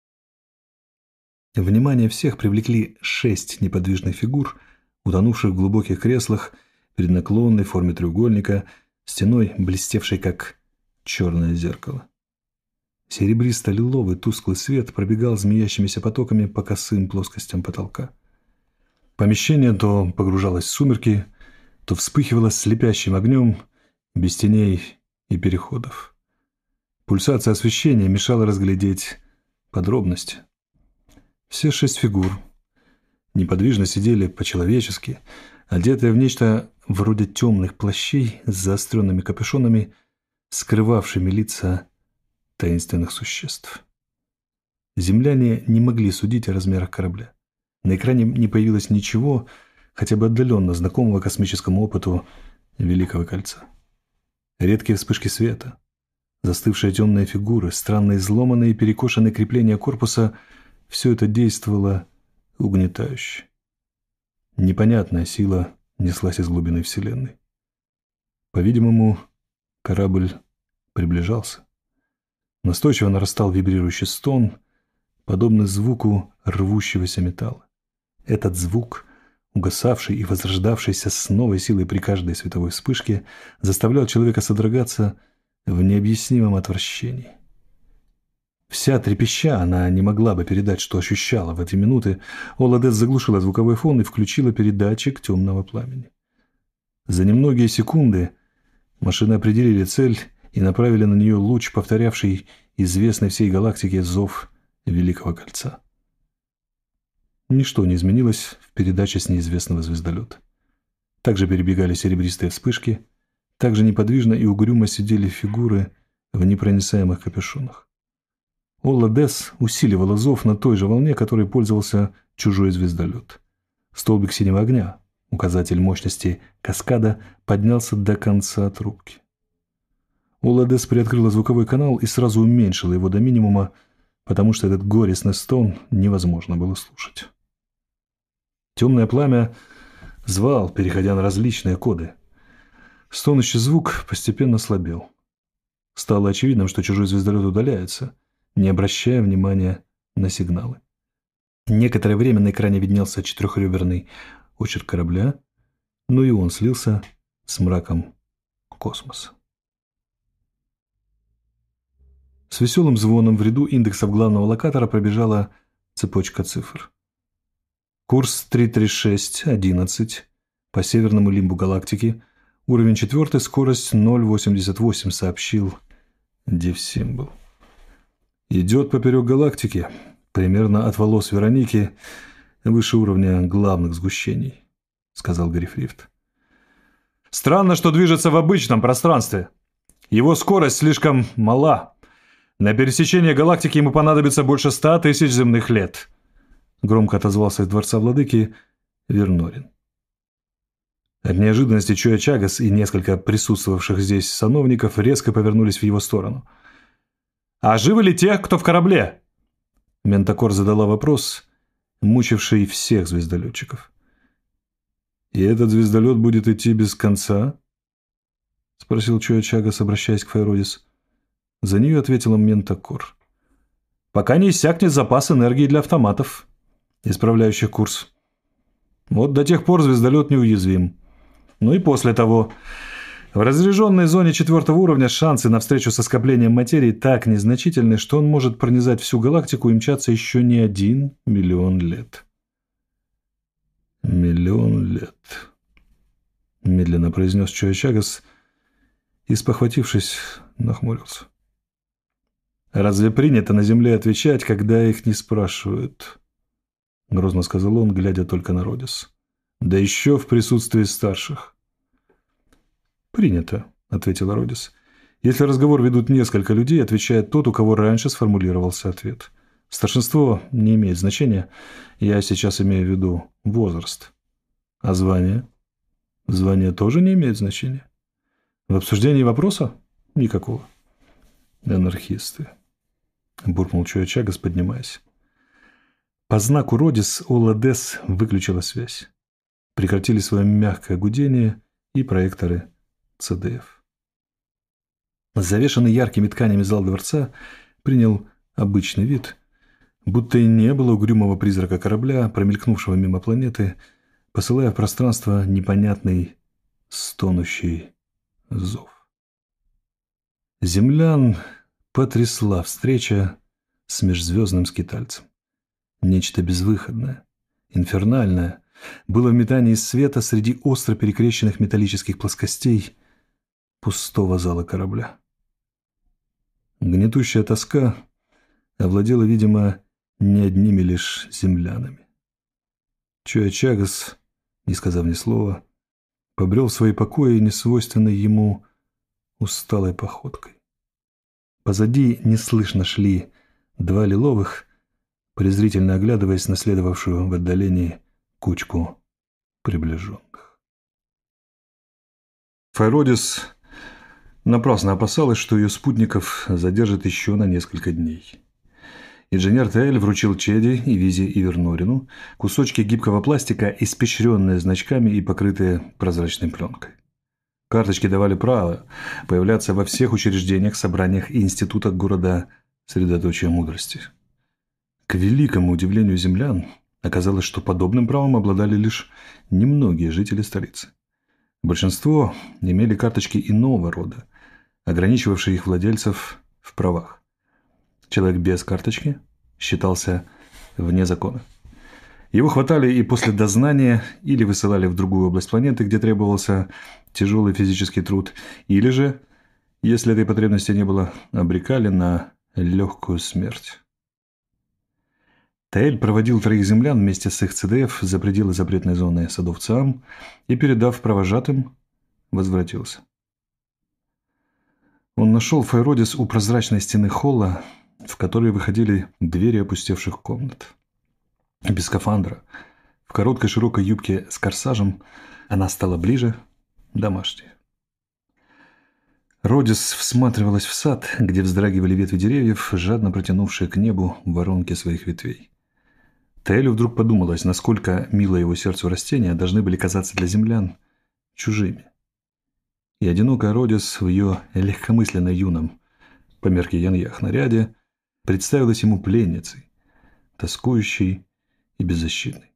Внимание всех привлекли шесть неподвижных фигур, утонувших в глубоких креслах перед наклонной в форме треугольника, стеной, блестевшей как черное зеркало. Серебристо-лиловый тусклый свет пробегал змеящимися потоками по косым плоскостям потолка. Помещение то погружалось в сумерки, то вспыхивало слепящим огнем, без теней и переходов. Пульсация освещения мешала разглядеть подробности. Все шесть фигур неподвижно сидели по-человечески, одетые в нечто вроде темных плащей с заостренными капюшонами, скрывавшими лица таинственных существ. Земляне не могли судить о размерах корабля. На экране не появилось ничего, хотя бы отдаленно знакомого космическому опыту Великого кольца. Редкие вспышки света, застывшие темные фигуры, странные изломанные и перекошенные крепления корпуса — все это действовало угнетающе. Непонятная сила неслась из глубины Вселенной. По-видимому, корабль приближался. Настойчиво нарастал вибрирующий стон, подобный звуку рвущегося металла. Этот звук, угасавший и возрождавшийся с новой силой при каждой световой вспышке, заставлял человека содрогаться в необъяснимом отвращении. Вся трепеща, она не могла бы передать, что ощущала в эти минуты. Ола Дес заглушила звуковой фон и включила передатчик темного пламени. За немногие секунды машины определили цель и направили на нее луч, повторявший известный всей галактике зов Великого кольца. Ничто не изменилось в передаче с неизвестного звездолета. Также перебегали серебристые вспышки, также неподвижно и угрюмо сидели фигуры в непроницаемых капюшонах. Олла-Десс усиливала зов на той же волне, которой пользовался чужой звездолет. Столбик синего огня, указатель мощности каскада, поднялся до конца трубки. Олла-Десс приоткрыла звуковой канал и сразу уменьшила его до минимума, потому что этот горестный стон невозможно было слушать. Темное пламя звал, переходя на различные коды. Стонущий звук постепенно слабел. Стало очевидным, что чужой звездолет удаляется, не обращая внимания на сигналы. Некоторое время на экране виднелся четырехреберный очерк корабля, но и он слился с мраком космоса. С веселым звоном в ряду индексов главного локатора пробежала цепочка цифр. Курс три три шесть одиннадцать по северному лимбу галактики, уровень четвертый, скорость ноль восемьдесят восемь, сообщил Дивсимбл. Идет поперек галактики, примерно от волос Вероники, выше уровня главных сгущений, сказал Грифрифт. Странно, что движется в обычном пространстве. Его скорость слишком мала. На пересечение галактики ему понадобится больше ста тысяч земных лет. Громко отозвался из дворца владыки Вернорин. От неожиданности Чоя Чагас и несколько присутствовавших здесь сановников резко повернулись в его сторону. «А живы ли те, кто в корабле?» Ментакор задала вопрос, мучивший всех звездолетчиков. «И этот звездолет будет идти без конца?» — спросил Чоя Чагас, обращаясь к Файродис. За нее ответила Ментакор. «Пока не иссякнет запас энергии для автоматов, исправляющих курс. Вот до тех пор звездолет неуязвим. Ну и после того. В разряженной зоне четвертого уровня шансы на встречу со скоплением материи так незначительны, что он может пронизать всю галактику и мчаться еще не один миллион лет». «Миллион лет», — медленно произнес Чоя Чагас и, спохватившись, нахмурился. «Разве принято на Земле отвечать, когда их не спрашивают?» — грозно сказал он, глядя только на Родис. «Да еще в присутствии старших». «Принято», — ответила Родис. «Если разговор ведут несколько людей, отвечает тот, у кого раньше сформулировался ответ. Старшинство не имеет значения. Я сейчас имею в виду возраст. А звание? Звание тоже не имеет значения. В обсуждении вопроса? Никакого». «Анархисты», — буркнул Чоя Чагас, поднимаясь. По знаку Родис Олла-Десс выключила связь. Прекратили свое мягкое гудение и проекторы Си Ди Эф. Завешанный яркими тканями зал дворца принял обычный вид, будто и не было угрюмого призрака корабля, промелькнувшего мимо планеты, посылая в пространство непонятный стонущий зов. Землян потрясла встреча с межзвездным скитальцем. Нечто безвыходное, инфернальное, было в метании света среди остро перекрещенных металлических плоскостей пустого зала корабля. Гнетущая тоска овладела, видимо, не одними лишь землянами. Чоя Чагас, не сказав ни слова, побрел в свои покои несвойственной ему усталой походкой. Позади неслышно шли два лиловых, презрительно оглядываясь на следовавшую в отдалении кучку приближенных. Файродис напрасно опасалась, что ее спутников задержат еще на несколько дней. Инженер Таэль вручил Чеди и Визе и Вернорину кусочки гибкого пластика, испещренные значками и покрытые прозрачной пленкой. Карточки давали право появляться во всех учреждениях, собраниях и институтах города средоточия мудрости. К великому удивлению землян, оказалось, что подобным правом обладали лишь немногие жители столицы. Большинство имели карточки иного рода, ограничивавшие их владельцев в правах. Человек без карточки считался вне закона. Его хватали и после дознания или высылали в другую область планеты, где требовался тяжелый физический труд, или же, если этой потребности не было, обрекали на легкую смерть. Таэль проводил троих землян вместе с их Си Ди Эф за пределы запретной зоны садов Циам и, передав провожатым, возвратился. Он нашел Файродис у прозрачной стены холла, в которые выходили двери опустевших комнат. Без скафандра, в короткой широкой юбке с корсажем, она стала ближе, домашней. Родис всматривалась в сад, где вздрагивали ветви деревьев, жадно протянувшие к небу воронки своих ветвей. Таэлю вдруг подумалось, насколько мило его сердцу растения должны были казаться для землян чужими. И одинокая Родис в ее легкомысленно юном, по мерке Яньях, наряде представилась ему пленницей, тоскующей и беззащитной.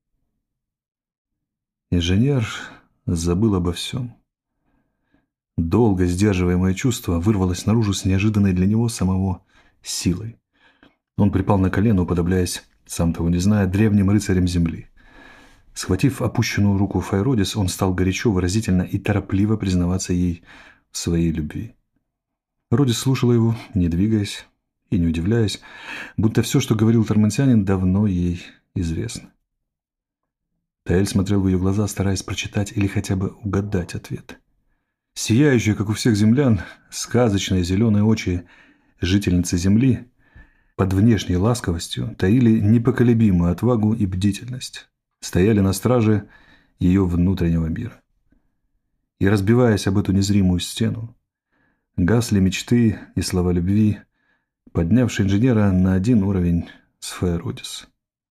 Инженер забыл обо всем. Долго сдерживаемое чувство вырвалось наружу с неожиданной для него самого силой. Он припал на колено, уподобляясь, сам того не зная, древним рыцарям земли. Схватив опущенную руку Файродис, он стал горячо, выразительно и торопливо признаваться ей в своей любви. Родис слушала его, не двигаясь и не удивляясь, будто все, что говорил тормансянин, давно ей известно. Таэль смотрел в ее глаза, стараясь прочитать или хотя бы угадать ответ. Сияющие, как у всех землян, сказочные зеленые очи жительницы земли под внешней ласковостью таили непоколебимую отвагу и бдительность, стояли на страже ее внутреннего мира. И, разбиваясь об эту незримую стену, гасли мечты и слова любви, поднявшие инженера на один уровень с Файродис.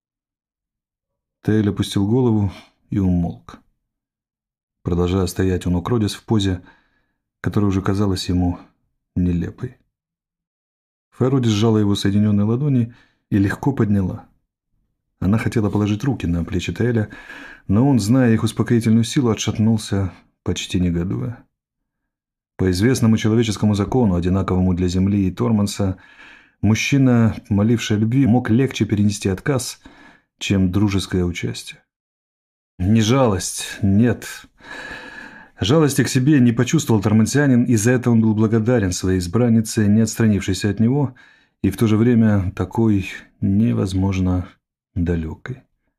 Таэль опустил голову и умолк, продолжая стоять у ног Родис в позе, которая уже казалась ему нелепой. Файродис сжала его соединенные ладони и легко подняла. Она хотела положить руки на плечи Таэля, но он, зная их успокоительную силу, отшатнулся, почти негодуя. По известному человеческому закону, одинаковому для Земли и Торманса, мужчина, моливший о любви, мог легче перенести отказ, чем дружеское участие. Не жалость, нет. Жалости к себе не почувствовал тормансянин, и за это он был благодарен своей избраннице, не отстранившейся от него, и в то же время такой невозможно далекой.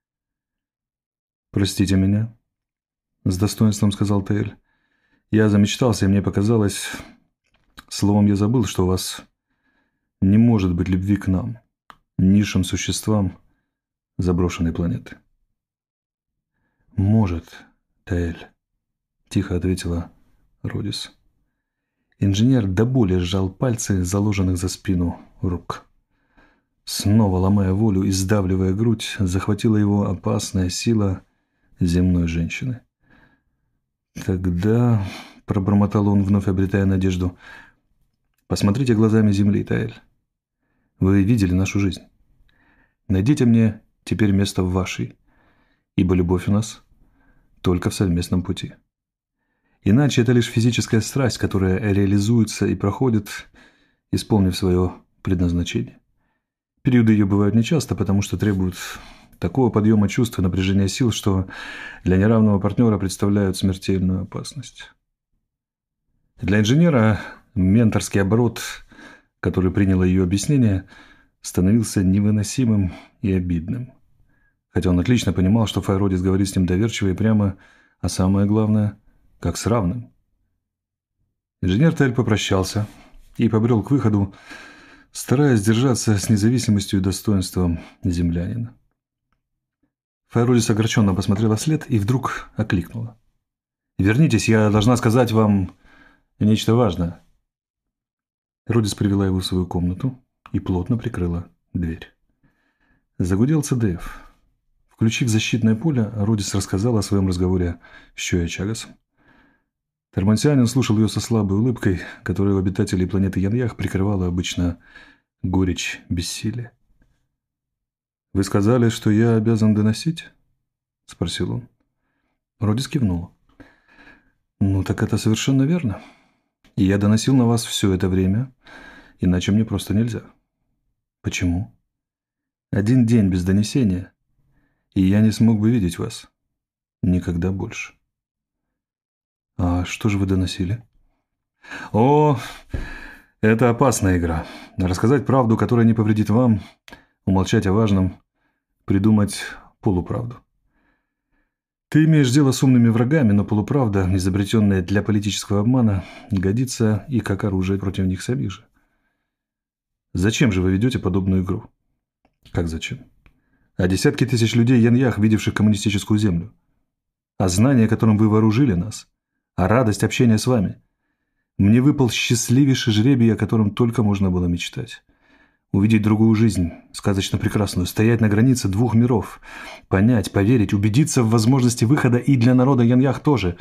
«Простите меня», — с достоинством сказал Таэль. «Я замечтался, и мне показалось... Словом, я забыл, что у вас не может быть любви к нам, низшим существам заброшенной планеты». «Может, Таэль», — тихо ответила Родис. Инженер до боли сжал пальцы, заложенных за спину рук. Снова ломая волю и сдавливая грудь, захватила его опасная сила земной женщины. «Тогда», — пробормотал он, вновь обретая надежду, — «посмотрите глазами земли, Таэль. Вы видели нашу жизнь. Найдите мне теперь место в вашей, ибо любовь у нас только в совместном пути. Иначе это лишь физическая страсть, которая реализуется и проходит, исполнив свое предназначение. Периоды ее бывают нечасто, потому что требуют такого подъема чувств и напряжения сил, что для неравного партнера представляют смертельную опасность. Для инженера менторский оборот, который приняло ее объяснение, становился невыносимым и обидным. Хотя он отлично понимал, что Файродис говорит с ним доверчиво и прямо, а самое главное, как с равным. Инженер Таэль попрощался и побрел к выходу, стараясь держаться с независимостью и достоинством землянина. Файродис огорченно посмотрела вслед и вдруг окликнула. «Вернитесь, я должна сказать вам нечто важное». Родис привела его в свою комнату и плотно прикрыла дверь. Загудел ЦДФ. Включив защитное поле, Родис рассказала о своем разговоре с Чоя Чагасом. Тормансянин слушал ее со слабой улыбкой, которая у обитателей планеты Яньях прикрывала обычно горечь бессилия. «Вы сказали, что я обязан доносить?» – спросил он. Родис кивнула. «Ну, так это совершенно верно. И я доносил на вас все это время, иначе мне просто нельзя». «Почему?» «Один день без донесения, и я не смог бы видеть вас. Никогда больше». «А что же вы доносили?» «О, это опасная игра. Рассказать правду, которая не повредит вам, умолчать о важном, придумать полуправду. Ты имеешь дело с умными врагами, но полуправда, изобретенная для политического обмана, годится и как оружие против них самих же. Зачем же вы ведете подобную игру? Как зачем? А десятки тысяч людей Яньях, видевших коммунистическую землю. А знание, которым вы вооружили нас. А радость общения с вами. Мне выпал счастливейший жребий, о котором только можно было мечтать. Увидеть другую жизнь, сказочно прекрасную, стоять на границе двух миров, понять, поверить, убедиться в возможности выхода и для народа Яньях тоже.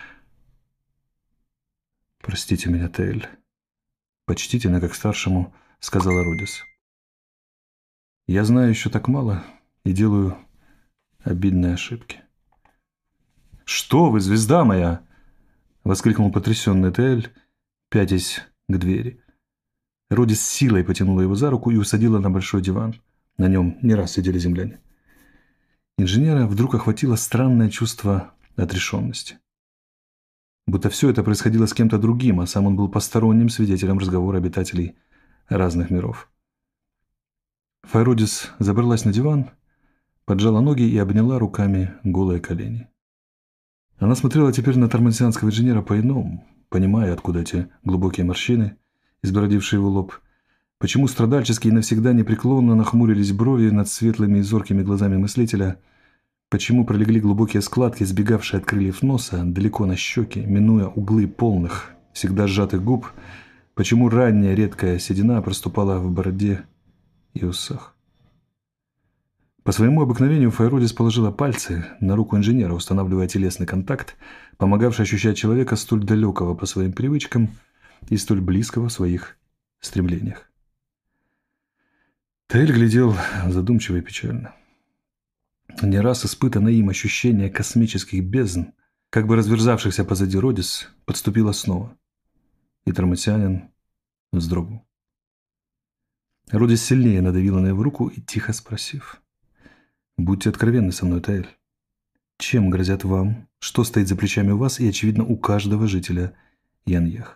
«Простите меня, Тейль», — почтительно, как старшему, сказала Родис. «Я знаю еще так мало и делаю обидные ошибки». «Что вы, звезда моя!» — воскликнул потрясенный Тейль, пятясь к двери. Родис с силой потянула его за руку и усадила на большой диван. На нем не раз сидели земляне. Инженера вдруг охватило странное чувство отрешенности. Будто все это происходило с кем-то другим, а сам он был посторонним свидетелем разговора обитателей разных миров. Файродис забралась на диван, поджала ноги и обняла руками голые колени. Она смотрела теперь на тормансианского инженера по-иному, понимая, откуда эти глубокие морщины, избородившие его лоб, почему страдальчески и навсегда непреклонно нахмурились брови над светлыми и зоркими глазами мыслителя, почему пролегли глубокие складки, сбегавшие от крыльев носа, далеко на щеки, минуя углы полных, всегда сжатых губ, почему ранняя редкая седина проступала в бороде и усах. По своему обыкновению Файродис положила пальцы на руку инженера, устанавливая телесный контакт, помогавший ощущать человека столь далекого по своим привычкам и столь близкого в своих стремлениях. Тейль глядел задумчиво и печально. Не раз испытанное им ощущение космических бездн, как бы разверзавшихся позади Родис, подступило снова, и тормансианин вздрогнул. Родис сильнее надавила на его руку и тихо спросив: «Будьте откровенны со мной, Тейль. Чем грозят вам, что стоит за плечами у вас и, очевидно, у каждого жителя Яньях?»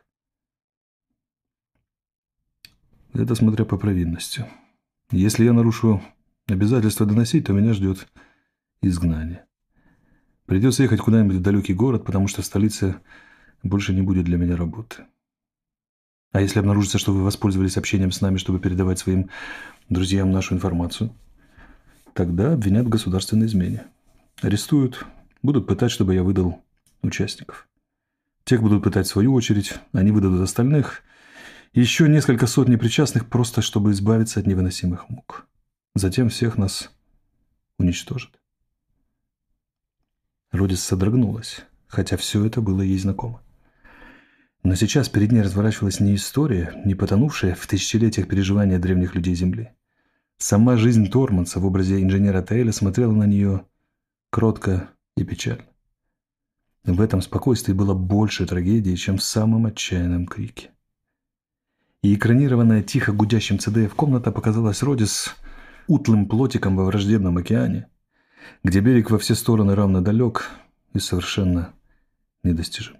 «Это смотря по провинности. Если я нарушу обязательство доносить, то меня ждет изгнание. Придется ехать куда-нибудь в далекий город, потому что в столице больше не будет для меня работы. А если обнаружится, что вы воспользовались общением с нами, чтобы передавать своим друзьям нашу информацию, тогда обвинят в государственной измене. Арестуют, будут пытать, чтобы я выдал участников. Тех будут пытать в свою очередь, они выдадут остальных. Еще несколько сот непричастных, просто чтобы избавиться от невыносимых мук. Затем всех нас уничтожат». Родис содрогнулась, хотя все это было ей знакомо. Но сейчас перед ней разворачивалась не история, не потонувшая в тысячелетиях переживания древних людей Земли. Сама жизнь Торманса в образе инженера Тейля смотрела на нее кротко и печально. В этом спокойствии было больше трагедии, чем в самом отчаянном крике. И экранированная тихо гудящим ЦДФ комната показалась Родис утлым плотиком во враждебном океане, где берег во все стороны равно далек и совершенно недостижим.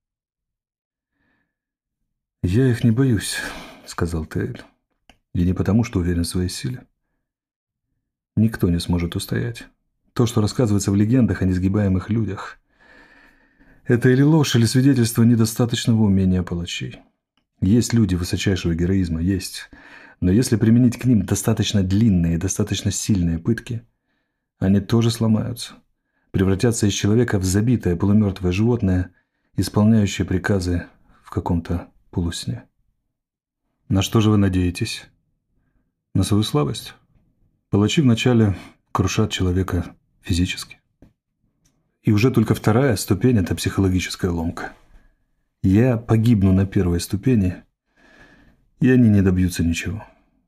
«Я их не боюсь», — сказал Тейль, — «и не потому, что уверен в своей силе. Никто не сможет устоять. То, что рассказывается в легендах о несгибаемых людях, это или ложь, или свидетельство недостаточного умения палачей. Есть люди высочайшего героизма, есть, но если применить к ним достаточно длинные и достаточно сильные пытки, они тоже сломаются, превратятся из человека в забитое полумертвое животное, исполняющее приказы в каком-то полусне. На что же вы надеетесь? На свою слабость? Палачи вначале крушат человека физически. И уже только вторая ступень – это психологическая ломка. Я погибну на первой ступени, и они не добьются ничего».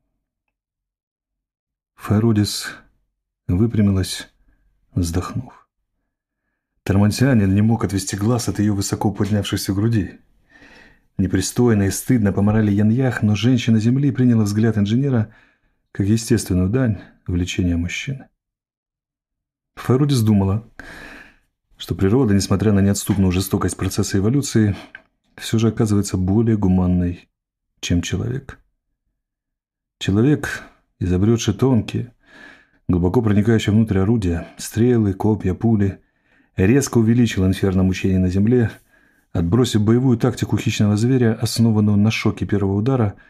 Файродис выпрямилась, вздохнув. Тормансианин не мог отвести глаз от ее высоко поднявшейся груди. Непристойно и стыдно по морали Яньях, но женщина Земли приняла взгляд инженера как естественную дань влечения мужчины. Файродис думала, что природа, несмотря на неотступную жестокость процесса эволюции, все же оказывается более гуманной, чем человек. Человек, изобретший тонкие, глубоко проникающие внутрь орудия, стрелы, копья, пули, резко увеличил инферно мучений на земле, отбросив боевую тактику хищного зверя, основанную на шоке первого удара,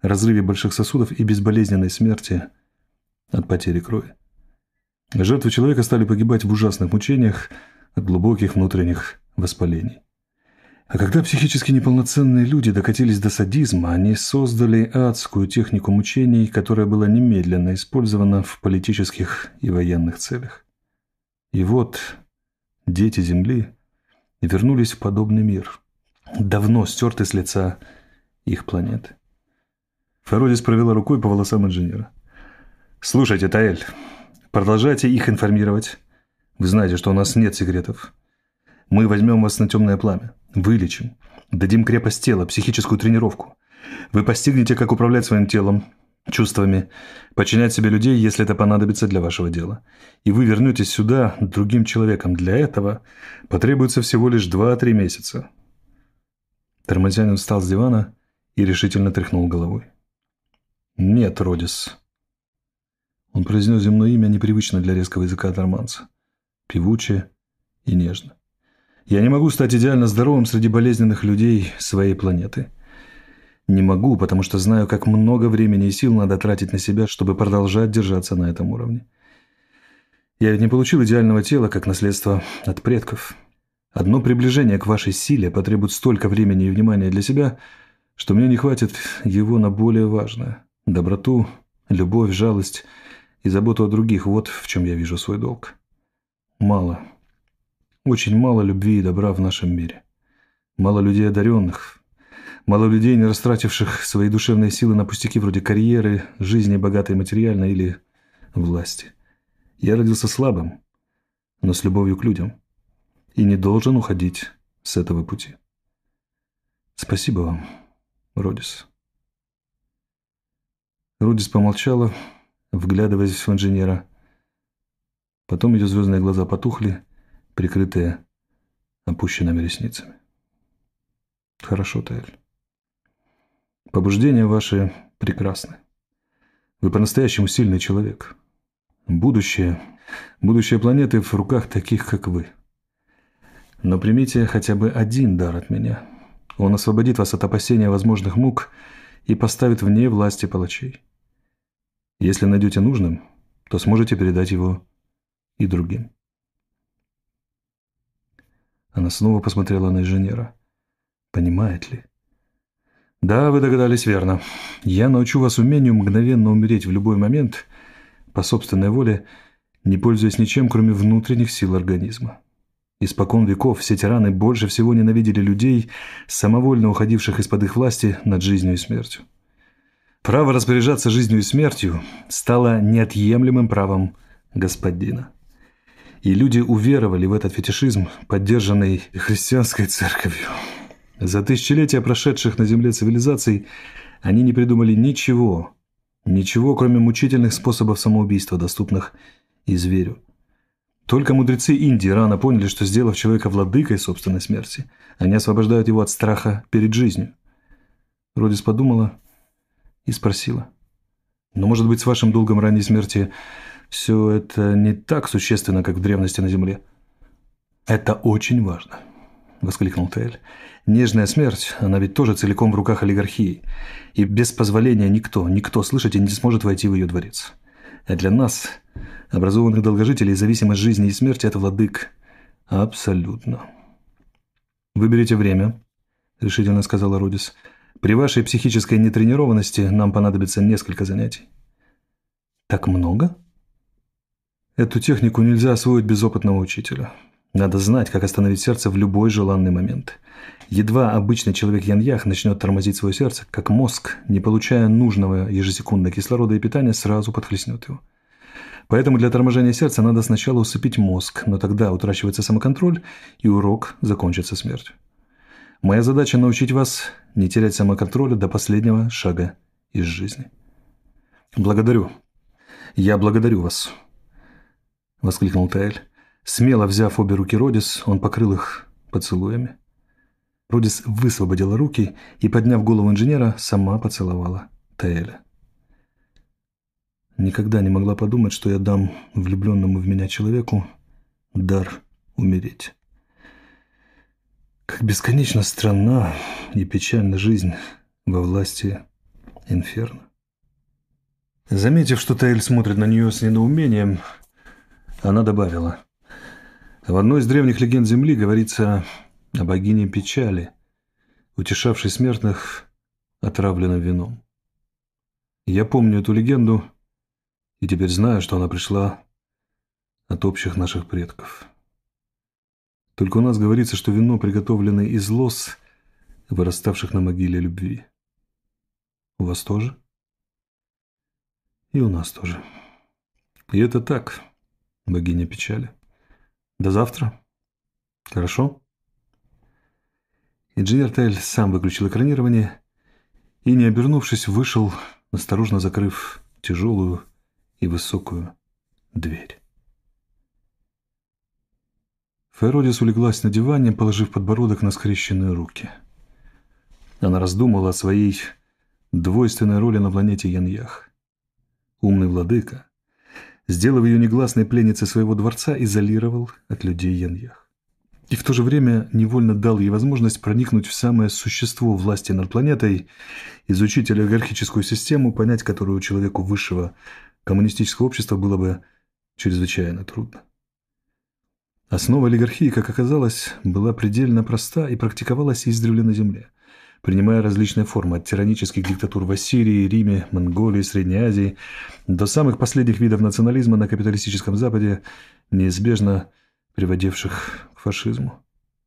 разрыве больших сосудов и безболезненной смерти от потери крови. Жертвы человека стали погибать в ужасных мучениях от глубоких внутренних воспалений. А когда психически неполноценные люди докатились до садизма, они создали адскую технику мучений, которая была немедленно использована в политических и военных целях. И вот дети Земли вернулись в подобный мир, давно стертый с лица их планеты. Фародис провела рукой по волосам инженера. «Слушайте, Таэль, продолжайте их информировать. Вы знаете, что у нас нет секретов. Мы возьмем вас на темное пламя, вылечим, дадим крепость тела, психическую тренировку. Вы постигнете, как управлять своим телом, чувствами, подчинять себе людей, если это понадобится для вашего дела. И вы вернетесь сюда другим человеком. Для этого потребуется всего лишь два-три месяца». Тармазянин встал с дивана и решительно тряхнул головой. «Нет, Родис». Он произнес земное имя непривычно для резкого языка торманца, певуче и нежно. «Я не могу стать идеально здоровым среди болезненных людей своей планеты. Не могу, потому что знаю, как много времени и сил надо тратить на себя, чтобы продолжать держаться на этом уровне. Я ведь не получил идеального тела, как наследство от предков. Одно приближение к вашей силе потребует столько времени и внимания для себя, что мне не хватит его на более важное. Доброту, любовь, жалость и заботу о других – вот в чем я вижу свой долг. Мало, очень мало любви и добра в нашем мире. Мало людей одаренных, мало людей, не растративших свои душевные силы на пустяки вроде карьеры, жизни, богатой материально или власти. Я родился слабым, но с любовью к людям, и не должен уходить с этого пути. Спасибо вам, Родис». Родис помолчала, вглядываясь в инженера. Потом ее звездные глаза потухли, прикрытые опущенными ресницами. «Хорошо, Таэль. Побуждения ваши прекрасны. Вы по-настоящему сильный человек. Будущее, будущее планеты в руках таких, как вы. Но примите хотя бы один дар от меня. Он освободит вас от опасения возможных мук и поставит вне власти палачей. Если найдете нужным, то сможете передать его и другим». Она снова посмотрела на инженера. «Понимает ли?» «Да, вы догадались верно. Я научу вас умению мгновенно умереть в любой момент, по собственной воле, не пользуясь ничем, кроме внутренних сил организма. Испокон веков все тираны больше всего ненавидели людей, самовольно уходивших из-под их власти над жизнью и смертью. Право распоряжаться жизнью и смертью стало неотъемлемым правом господина. И люди уверовали в этот фетишизм, поддержанный христианской церковью. За тысячелетия прошедших на земле цивилизаций они не придумали ничего, ничего, кроме мучительных способов самоубийства, доступных и зверю. Только мудрецы Индии рано поняли, что, сделав человека владыкой собственной смерти, они освобождают его от страха перед жизнью. Родис подумала и спросила: «Но, может быть, с вашим долгом ранней смерти все это не так существенно, как в древности на земле?» «Это очень важно», — воскликнул Таэль. «Нежная смерть, она ведь тоже целиком в руках олигархии, и без позволения никто, никто, слышите, не сможет войти в ее дворец. А для нас, образованных долгожителей, зависимость жизни и смерти от владык абсолютно». «Выберите время», — решительно сказала Родис. «При вашей психической нетренированности нам понадобится несколько занятий». «Так много?» «Эту технику нельзя освоить без опытного учителя. Надо знать, как остановить сердце в любой желанный момент. Едва обычный человек Яньях начнет тормозить свое сердце, как мозг, не получая нужного ежесекундно кислорода и питания, сразу подхлестнет его. Поэтому для торможения сердца надо сначала усыпить мозг, но тогда утрачивается самоконтроль, и урок закончится смертью. Моя задача — научить вас не терять самоконтроля до последнего шага из жизни». «Благодарю. Я благодарю вас», — воскликнул Таэль. Смело взяв обе руки Родис, он покрыл их поцелуями. Родис высвободила руки и, подняв голову инженера, сама поцеловала Таэля. «Никогда не могла подумать, что я дам влюбленному в меня человеку дар умереть. Как бесконечно странна и печальна жизнь во власти Инферно. Заметив, что Таэль смотрит на нее с недоумением, она добавила: в одной из древних легенд Земли говорится о богине печали, утешавшей смертных отравленным вином. Я помню эту легенду и теперь знаю, что она пришла от общих наших предков. Только у нас говорится, что вино, приготовленное из лоз, выраставших на могиле любви. У вас тоже? И у нас тоже. И это так, богиня печали. До завтра. Хорошо? Инженер Таэль сам выключил экранирование и, не обернувшись, вышел, осторожно закрыв тяжелую и высокую дверь. Феродис улеглась на диване, положив подбородок на скрещенные руки. Она раздумывала о своей двойственной роли на планете Яньях. Умный владыка, сделав ее негласной пленницей своего дворца, изолировал от людей Яньях. И в то же время невольно дал ей возможность проникнуть в самое существо власти над планетой, изучить олигархическую систему, понять которую человеку высшего коммунистического общества было бы чрезвычайно трудно. Основа олигархии, как оказалось, была предельно проста и практиковалась издревле на Земле, принимая различные формы, от тиранических диктатур в Ассирии, Риме, Монголии, Средней Азии до самых последних видов национализма на капиталистическом Западе, неизбежно приводивших к фашизму.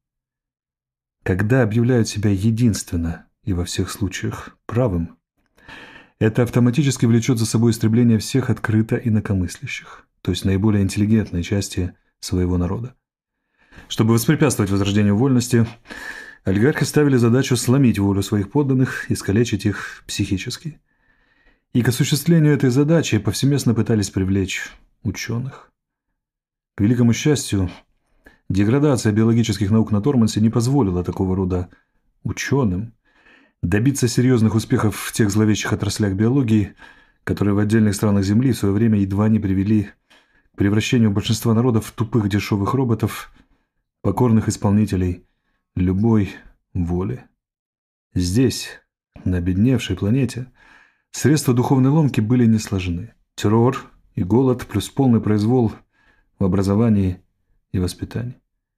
Когда объявляют себя единственно и во всех случаях правым, это автоматически влечет за собой истребление всех открыто инакомыслящих, то есть наиболее интеллигентной части своего народа. Чтобы воспрепятствовать возрождению вольности, олигархи ставили задачу сломить волю своих подданных, искалечить их психически. И к осуществлению этой задачи повсеместно пытались привлечь ученых. К великому счастью, деградация биологических наук на Тормансе не позволила такого рода ученым добиться серьезных успехов в тех зловещих отраслях биологии, которые в отдельных странах Земли в свое время едва не привели к превращению большинства народов в тупых дешевых роботов, покорных исполнителей любой воли. Здесь, на обедневшей планете, средства духовной ломки были не сложны. Террор и голод плюс полный произвол в образовании и воспитании.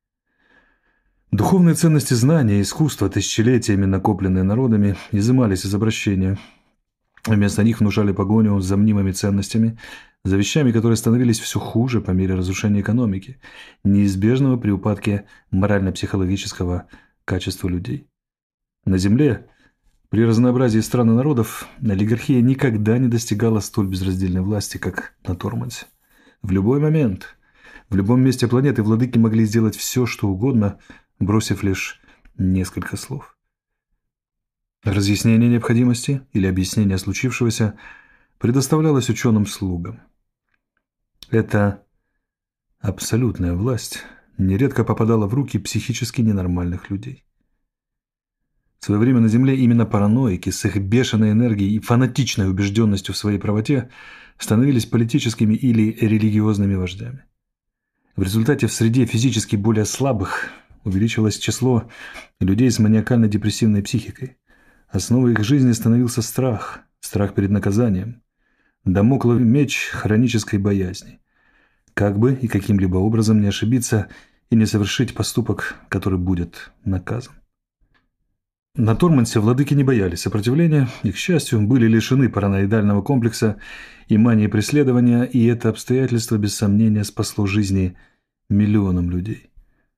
Духовные ценности знания и искусства, тысячелетиями накопленные народами, изымались из обращения. Вместо них внушали погоню за мнимыми ценностями, за вещами, которые становились все хуже по мере разрушения экономики, неизбежного при упадке морально-психологического качества людей. На Земле, при разнообразии стран и народов, олигархия никогда не достигала столь безраздельной власти, как на Тормансе. В любой момент, в любом месте планеты владыки могли сделать все, что угодно, бросив лишь несколько слов. Разъяснение необходимости или объяснение случившегося предоставлялось ученым-слугам. Эта абсолютная власть нередко попадала в руки психически ненормальных людей. В свое время на Земле именно параноики с их бешеной энергией и фанатичной убежденностью в своей правоте становились политическими или религиозными вождями. В результате в среде физически более слабых увеличилось число людей с маниакально-депрессивной психикой. Основой их жизни становился страх, страх перед наказанием, дамоклов меч хронической боязни. Как бы и каким-либо образом не ошибиться и не совершить поступок, который будет наказан. На Тормансе владыки не боялись сопротивления и, к счастью, были лишены параноидального комплекса и мании преследования, и это обстоятельство, без сомнения, спасло жизни миллионам людей.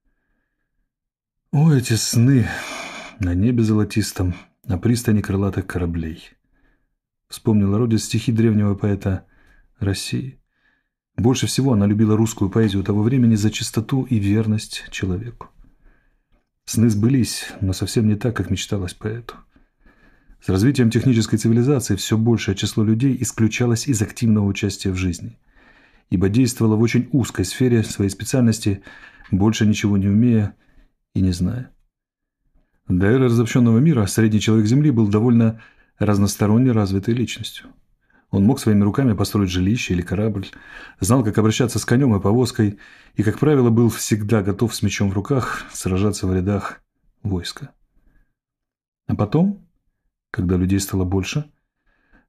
О, эти сны на небе золотистом, на пристани крылатых кораблей! Вспомнила Родис стихи древнего поэта России. Больше всего она любила русскую поэзию того времени за чистоту и верность человеку. Сны сбылись, но совсем не так, как мечталось поэту. С развитием технической цивилизации все большее число людей исключалось из активного участия в жизни, ибо действовало в очень узкой сфере своей специальности, больше ничего не умея и не зная. До эры разобщенного мира средний человек Земли был довольно разносторонне развитой личностью. Он мог своими руками построить жилище или корабль, знал, как обращаться с конем и повозкой, и, как правило, был всегда готов с мечом в руках сражаться в рядах войска. А потом, когда людей стало больше,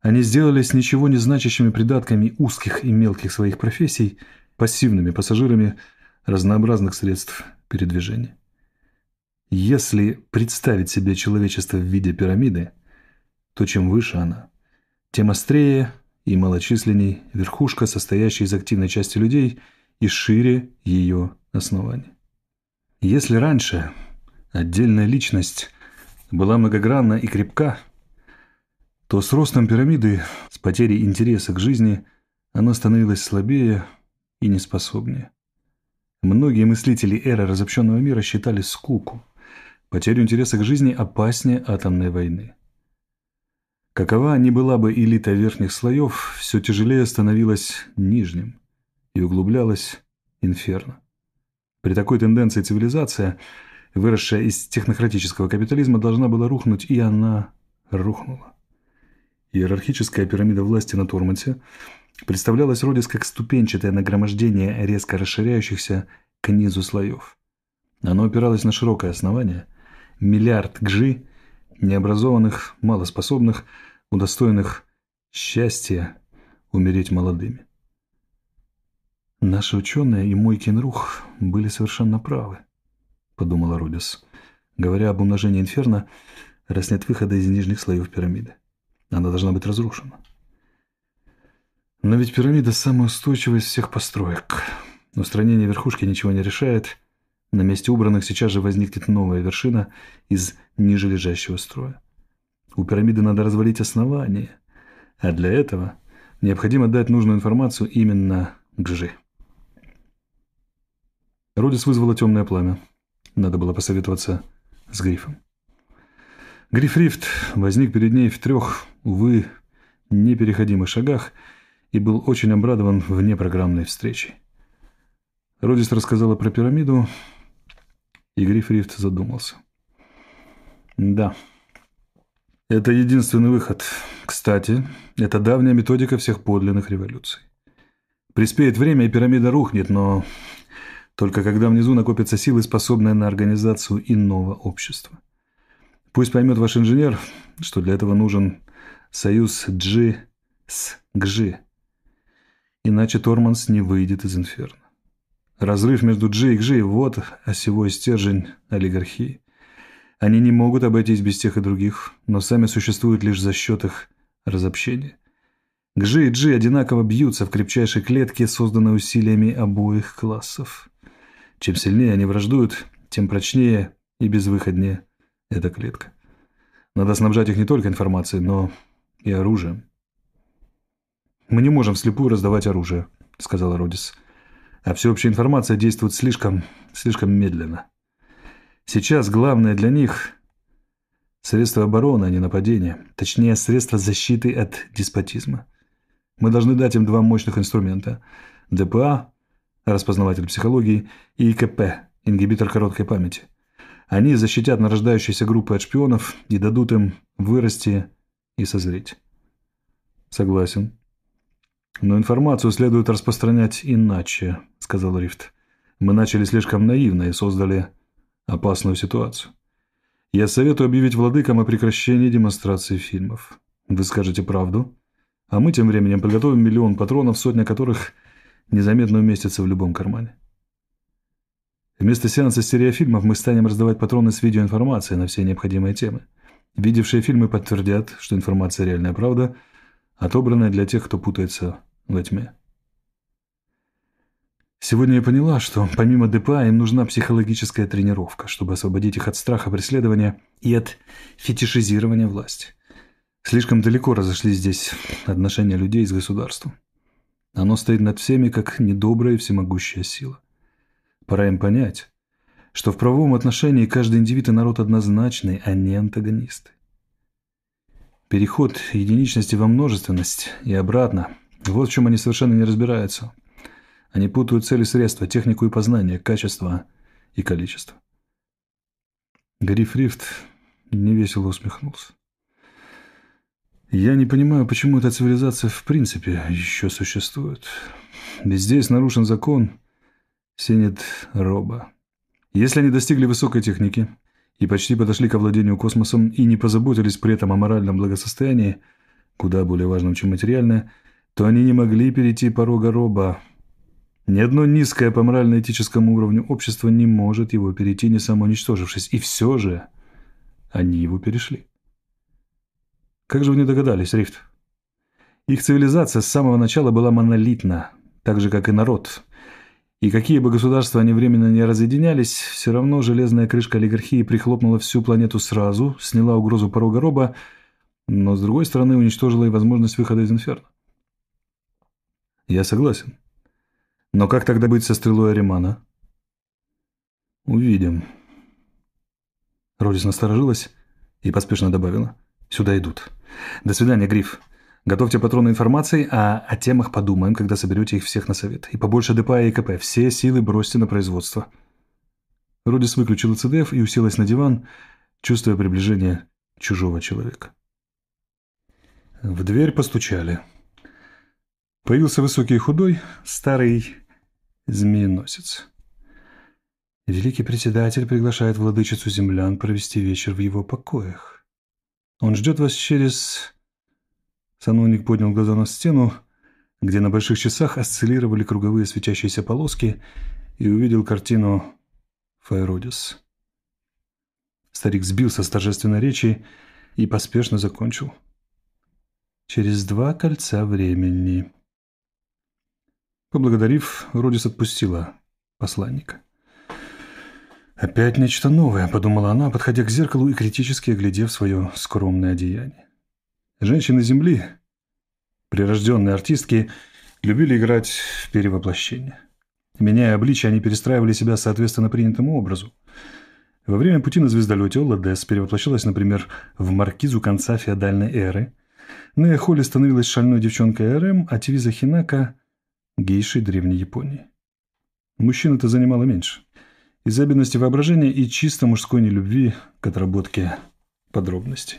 Они сделались ничего не значащими придатками узких и мелких своих профессий, пассивными пассажирами разнообразных средств передвижения. Если представить себе человечество в виде пирамиды, то чем выше она, тем острее и малочисленней верхушка, состоящая из активной части людей, и шире ее основания. Если раньше отдельная личность была многогранна и крепка, то с ростом пирамиды, с потерей интереса к жизни, она становилась слабее и неспособнее. Многие мыслители эры разобщенного мира считали скуку, потерю интереса к жизни опаснее атомной войны. Какова ни была бы элита верхних слоев, все тяжелее становилась нижним и углублялась инферно. При такой тенденции цивилизация, выросшая из технократического капитализма, должна была рухнуть, и она рухнула. Иерархическая пирамида власти на Торманте представлялась Родис как ступенчатое нагромождение резко расширяющихся к низу слоев. Оно опиралось на широкое основание, миллиард гжи, необразованных, малоспособных, удостоенных счастья умереть молодыми. «Наши ученые и мой Кинрух были совершенно правы», — подумала Родис. «Говоря об умножении инферно, раз нет выхода из нижних слоев пирамиды. Она должна быть разрушена. Но ведь пирамида самая устойчивая из всех построек. Устранение верхушки ничего не решает. На месте убранных сейчас же возникнет новая вершина из ниже лежащего строя. У пирамиды надо развалить основание, а для этого необходимо дать нужную информацию именно Гжи». Родис вызвала темное пламя. Надо было посоветоваться с Грифом. Гриф Рифт возник перед ней в трех, увы, непереходимых шагах и был очень обрадован внепрограммной встречей. Родис рассказала про пирамиду, и Гриф Рифт задумался. «Да, это единственный выход. Кстати, это давняя методика всех подлинных революций. Приспеет время, и пирамида рухнет, но только когда внизу накопятся силы, способные на организацию иного общества. Пусть поймет ваш инженер, что для этого нужен союз Джи с Гжи. Иначе Торманс не выйдет из инферно. Разрыв между Джи и Гжи – вот осевой стержень олигархии. Они не могут обойтись без тех и других, но сами существуют лишь за счет их разобщения. Гжи и Джи одинаково бьются в крепчайшей клетке, созданной усилиями обоих классов. Чем сильнее они враждуют, тем прочнее и безвыходнее эта клетка. Надо снабжать их не только информацией, но и оружием. «Мы не можем вслепую раздавать оружие», — сказала Родис. «А всеобщая информация действует слишком, слишком медленно. Сейчас главное для них — средство обороны, а не нападения. Точнее, средство защиты от деспотизма. Мы должны дать им два мощных инструмента – ДПА, распознаватель психологии, и ИКП, ингибитор короткой памяти. Они защитят нарождающиеся группы от шпионов и дадут им вырасти и созреть». «Согласен. Но информацию следует распространять иначе», – сказал Рифт. «Мы начали слишком наивно и создали опасную ситуацию. Я советую объявить владыкам о прекращении демонстрации фильмов. Вы скажете правду, а мы тем временем подготовим миллион патронов, сотня которых незаметно уместится в любом кармане. Вместо сеанса стереофильмов мы станем раздавать патроны с видеоинформацией на все необходимые темы. Видевшие фильмы подтвердят, что информация реальная правда, отобранная для тех, кто путается во тьме. Сегодня я поняла, что помимо ДПА им нужна психологическая тренировка, чтобы освободить их от страха преследования и от фетишизирования власти. Слишком далеко разошлись здесь отношения людей с государством. Оно стоит над всеми, как недобрая и всемогущая сила. Пора им понять, что в правовом отношении каждый индивид и народ однозначны, а не антагонисты. Переход единичности во множественность и обратно – вот в чем они совершенно не разбираются. Они путают цели и средства, технику и познание, качество и количество. Гриф Рифт невесело усмехнулся. «Я не понимаю, почему эта цивилизация в принципе еще существует. Ведь здесь нарушен закон Синет Роба. Если они достигли высокой техники и почти подошли к овладению космосом и не позаботились при этом о моральном благосостоянии, куда более важным, чем материальное, то они не могли перейти порога роба. Ни одно низкое по морально-этическому уровню общество не может его перейти, не самоуничтожившись. И все же они его перешли. Как же вы не догадались, Рифт? Их цивилизация с самого начала была монолитна, так же, как и народ. И какие бы государства они временно не разъединялись, все равно железная крышка олигархии прихлопнула всю планету сразу, сняла угрозу порога роба, но, с другой стороны, уничтожила и возможность выхода из инферно. Я согласен. Но как тогда быть со стрелой Аримана? Увидим. Родис насторожилась и поспешно добавила. Сюда идут. До свидания, Гриф. Готовьте патроны информации, а о темах подумаем, когда соберете их всех на совет. И побольше ДПА и КП. Все силы бросьте на производство. Родис выключила ЦДФ и уселась на диван, чувствуя приближение чужого человека. В дверь постучали. Появился высокий и худой, старый змееносец. Великий председатель приглашает владычицу землян провести вечер в его покоях. Он ждет вас через... Сановник поднял глаза на стену, где на больших часах осциллировали круговые светящиеся полоски, и увидел картину Файродис. Старик сбился с торжественной речи и поспешно закончил. Через два кольца времени. Поблагодарив, Родис отпустила посланника. «Опять нечто новое», — подумала она, подходя к зеркалу и критически оглядев свое скромное одеяние. Женщины Земли, прирожденные артистки, любили играть в перевоплощение. Меняя обличие, они перестраивали себя соответственно принятому образу. Во время пути на звездолете Ола Дес перевоплощалась, например, в маркизу конца феодальной эры, Нея Холли становилась шальной девчонкой РМ, а Тивиза Хинака – гейшей древней Японии. Мужчин это занимало меньше. Из-за бедности воображения и чисто мужской нелюбви к отработке подробностей.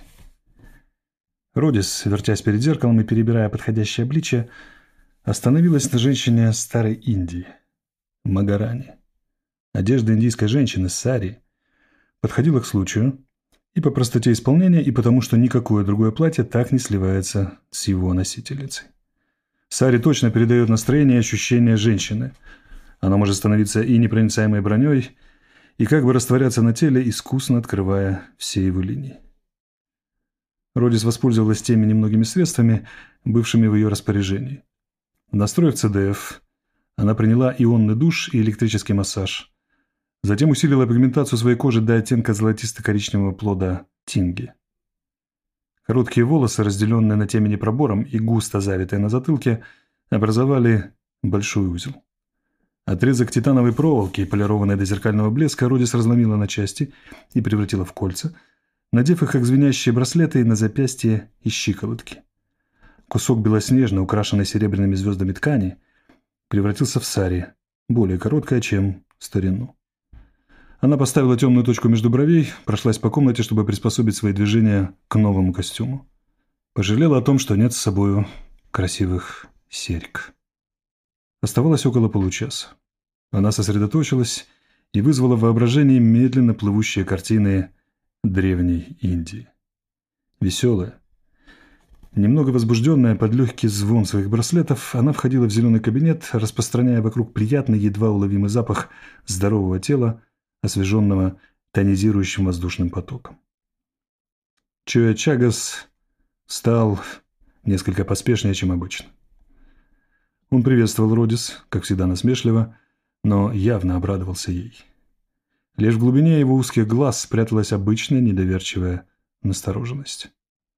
Родис, вертясь перед зеркалом и перебирая подходящее обличие, остановилась на женщине старой Индии – Магарани. Одежда индийской женщины, сари, подходила к случаю и по простоте исполнения, и потому, что никакое другое платье так не сливается с его носительницей. Сари точно передает настроение и ощущение женщины. Она может становиться и непроницаемой броней, и как бы растворяться на теле, искусно открывая все его линии. Родис воспользовалась теми немногими средствами, бывшими в ее распоряжении. Настроив ЦДФ, она приняла ионный душ и электрический массаж. Затем усилила пигментацию своей кожи до оттенка золотисто-коричневого плода тинги. Короткие волосы, разделенные на темени пробором и густо завитые на затылке, образовали большой узел. Отрезок титановой проволоки, полированной до зеркального блеска, Родис разломила на части и превратила в кольца, надев их как звенящие браслеты на запястье и щиколотки. Кусок белоснежно украшенной серебряными звездами ткани превратился в сари, более короткое, чем старину. Она поставила темную точку между бровей, прошлась по комнате, чтобы приспособить свои движения к новому костюму. Пожалела о том, что нет с собою красивых серьг. Оставалось около получаса. Она сосредоточилась и вызвала в воображении медленно плывущие картины древней Индии. Веселая, немного возбужденная под легкий звон своих браслетов, она входила в зеленый кабинет, распространяя вокруг приятный, едва уловимый запах здорового тела, освеженного тонизирующим воздушным потоком. Чоя Чагас стал несколько поспешнее, чем обычно. Он приветствовал Родис, как всегда насмешливо, но явно обрадовался ей. Лишь в глубине его узких глаз спряталась обычная недоверчивая настороженность.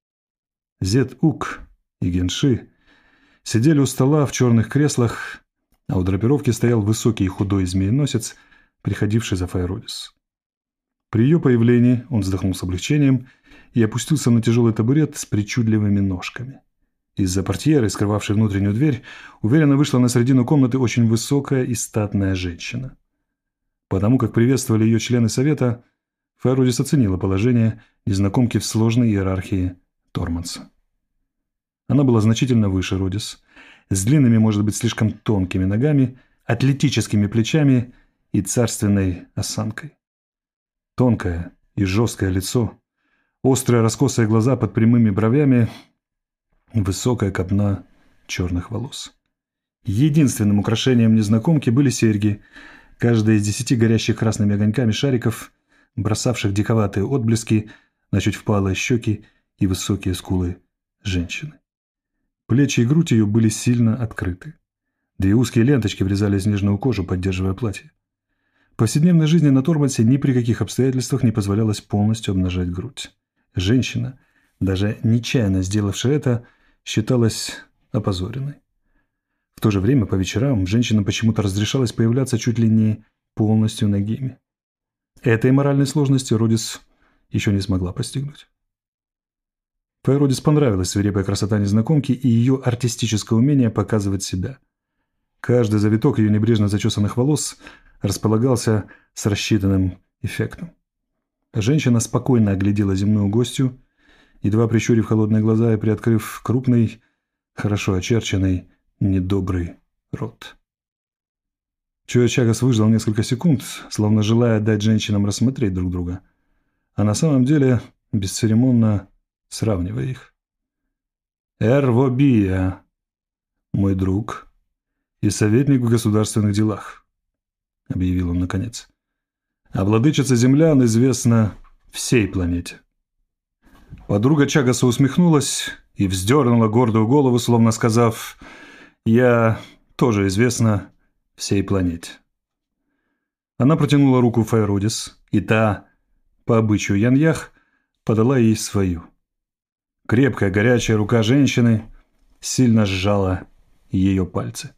Зет-Ук и Генши сидели у стола в черных креслах, а у драпировки стоял высокий и худой змееносец, приходивший за Файродис. При ее появлении он вздохнул с облегчением и опустился на тяжелый табурет с причудливыми ножками. Из-за портьеры, скрывавшей внутреннюю дверь, уверенно вышла на середину комнаты очень высокая и статная женщина. Потому как приветствовали ее члены совета, Файродис оценила положение незнакомки в сложной иерархии Торманса. Она была значительно выше Родис, с длинными, может быть, слишком тонкими ногами, атлетическими плечами и царственной осанкой. Тонкое и жесткое лицо, острые раскосые глаза под прямыми бровями высокая копна черных волос. Единственным украшением незнакомки были серьги, каждая из десяти горящих красными огоньками шариков, бросавших диковатые отблески на чуть впалые щеки и высокие скулы женщины. Плечи и грудь ее были сильно открыты. Две узкие ленточки врезались в нежную кожу, поддерживая платье. В повседневной жизни на Тормансе ни при каких обстоятельствах не позволялось полностью обнажать грудь. Женщина, даже нечаянно сделавшая это, считалась опозоренной. В то же время по вечерам женщинам почему-то разрешалось появляться чуть ли не полностью нагими. Этой моральной сложности Родис еще не смогла постигнуть. Файродис понравилась свирепая красота незнакомки и ее артистическое умение показывать себя. Каждый завиток ее небрежно зачесанных волос располагался с рассчитанным эффектом. Женщина спокойно оглядела земную гостью, едва прищурив холодные глаза и приоткрыв крупный, хорошо очерченный, недобрый рот. Чоя Чагас выждал несколько секунд, словно желая дать женщинам рассмотреть друг друга, а на самом деле бесцеремонно сравнивая их. «Эрвобия, мой друг и советник в государственных делах», — объявил он наконец. «А владычица землян известна всей планете». Подруга Чагаса усмехнулась и вздернула гордую голову, словно сказав: «Я тоже известна всей планете». Она протянула руку Файродис, и та, по обычаю Яньях, подала ей свою. Крепкая, горячая рука женщины сильно сжала ее пальцы.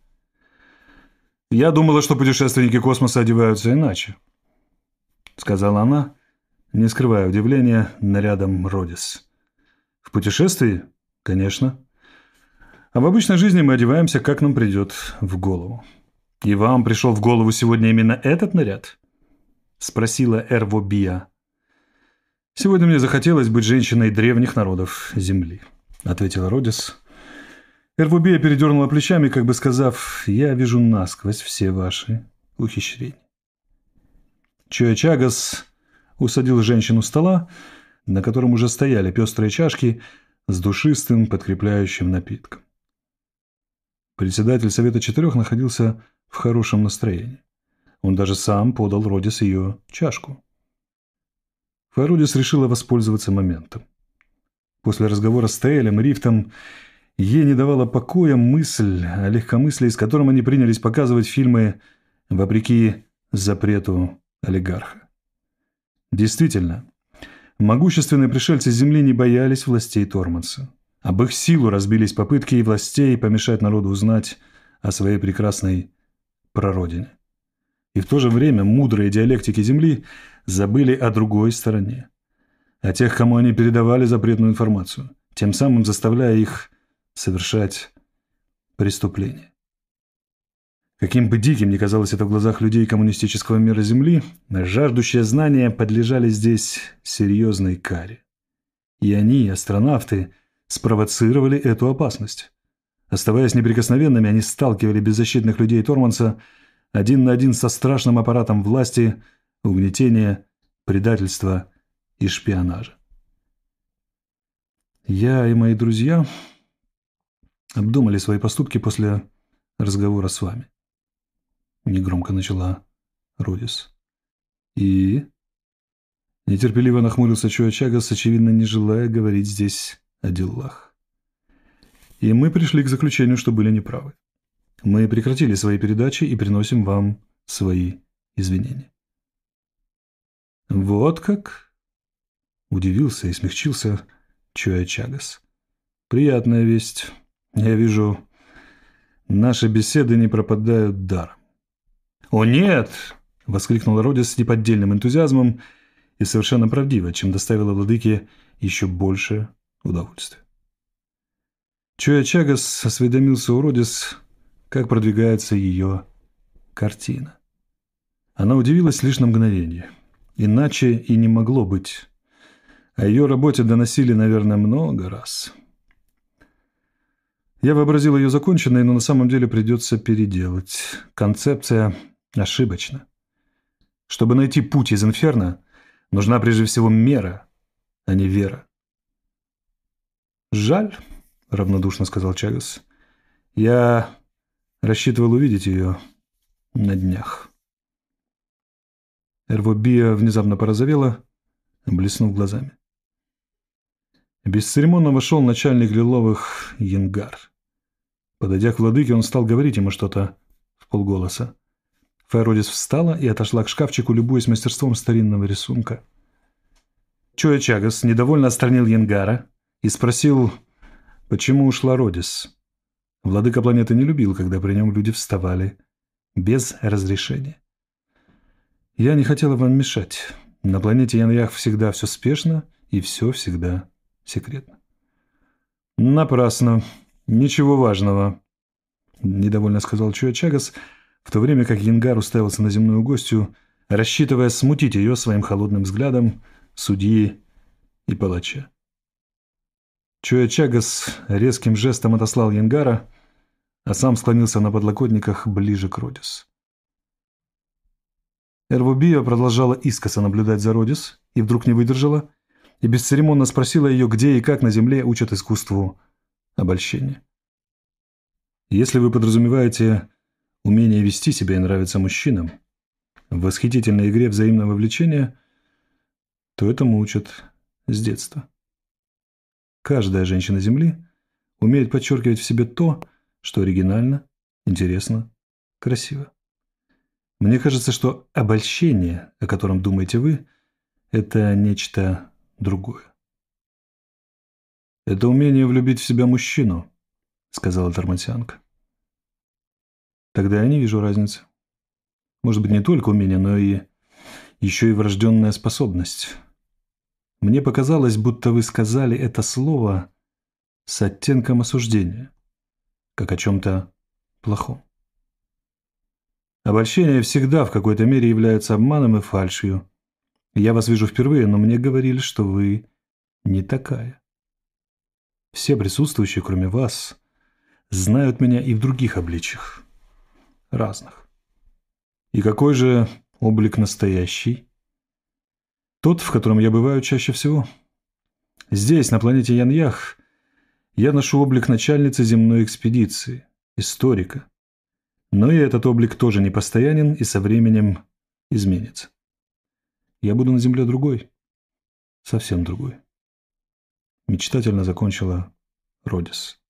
«Я думала, что путешественники космоса одеваются иначе», — сказала она, не скрывая удивления нарядом Родис. «В путешествии? Конечно. А в обычной жизни мы одеваемся, как нам придет в голову». «И вам пришел в голову сегодня именно этот наряд?» — спросила Эрвобия. «Сегодня мне захотелось быть женщиной древних народов Земли», — ответила Родис. Эрвобия передернула плечами, как бы сказав: «Я вижу насквозь все ваши ухищрения». Чоя Чагас усадил женщину у стола, на котором уже стояли пестрые чашки с душистым подкрепляющим напитком. Председатель Совета Четырех находился в хорошем настроении. Он даже сам подал Родис ее чашку. Файродис решила воспользоваться моментом. После разговора с Тейлем и Рифтом ей не давала покоя мысль о легкомыслии, с которым они принялись показывать фильмы вопреки запрету олигарха. Действительно, могущественные пришельцы Земли не боялись властей Торманса. Об их силу разбились попытки и властей помешать народу узнать о своей прекрасной прародине. И в то же время мудрые диалектики Земли забыли о другой стороне, о тех, кому они передавали запретную информацию, тем самым заставляя их совершать преступления. Каким бы диким ни казалось это в глазах людей коммунистического мира Земли, жаждущие знания подлежали здесь серьезной каре. И они, астронавты, спровоцировали эту опасность. Оставаясь неприкосновенными, они сталкивали беззащитных людей Торманса один на один со страшным аппаратом власти, угнетения, предательства и шпионажа. Я и мои друзья обдумали свои поступки после разговора с вами. Негромко начала Родис. И... Нетерпеливо нахмурился Чоя Чагас, очевидно, не желая говорить здесь о делах. И мы пришли к заключению, что были неправы. Мы прекратили свои передачи и приносим вам свои извинения. Вот как? Удивился и смягчился Чоя Чагас. Приятная весть. Я вижу, наши беседы не пропадают даром. «О, нет!» — воскликнула Родис с неподдельным энтузиазмом и совершенно правдиво, чем доставила владыке еще больше удовольствия. Чоя Чагас осведомился у Родис, как продвигается ее картина. Она удивилась лишь на мгновение. Иначе и не могло быть. О ее работе доносили, наверное, много раз. Я вообразил ее законченной, но на самом деле придется переделать. Концепция ошибочна. Чтобы найти путь из инферно, нужна прежде всего мера, а не вера. «Жаль», — равнодушно сказал Чагас. «Я рассчитывал увидеть ее на днях». Эрвобия внезапно порозовела, блеснув глазами. Бесцеремонно вошел начальник Лиловых Янгар. Подойдя к владыке, он стал говорить ему что-то вполголоса. Файродис встала и отошла к шкафчику, любуясь мастерством старинного рисунка. Чоя Чагас недовольно отстранил Янгара и спросил, почему ушла Родис. Владыка планеты не любил, когда при нем люди вставали без разрешения. «Я не хотела вам мешать. На планете Яньях всегда все спешно и все всегда секретно». «Напрасно. Ничего важного», — недовольно сказал Чоя Чагас, в то время как Янгар уставился на земную гостью, рассчитывая смутить ее своим холодным взглядом судьи и палача. Чоя Чагас резким жестом отослал Янгара, а сам склонился на подлокотниках ближе к Родис. Эрвобия продолжала искоса наблюдать за Родис и вдруг не выдержала и бесцеремонно спросила ее, где и как на земле учат искусству обольщения. «Если вы подразумеваете умение вести себя и нравиться мужчинам в восхитительной игре взаимного влечения, то этому учат с детства. Каждая женщина Земли умеет подчеркивать в себе то, что оригинально, интересно, красиво. Мне кажется, что обольщение, о котором думаете вы, это нечто другое». «Это умение влюбить в себя мужчину», — сказала Тарматянка. «Тогда я не вижу разницы. Может быть, не только умение, но и еще и врожденная способность. Мне показалось, будто вы сказали это слово с оттенком осуждения, как о чем-то плохом. Обольщение всегда в какой-то мере является обманом и фальшью. Я вас вижу впервые, но мне говорили, что вы не такая. Все присутствующие, кроме вас, знают меня и в других обличьях, разных. И какой же облик настоящий? Тот, в котором я бываю чаще всего. Здесь, на планете Яньях, я ношу облик начальницы земной экспедиции, историка. Но и этот облик тоже непостоянен и со временем изменится. Я буду на земле другой, совсем другой. Мечтательно закончила Родис.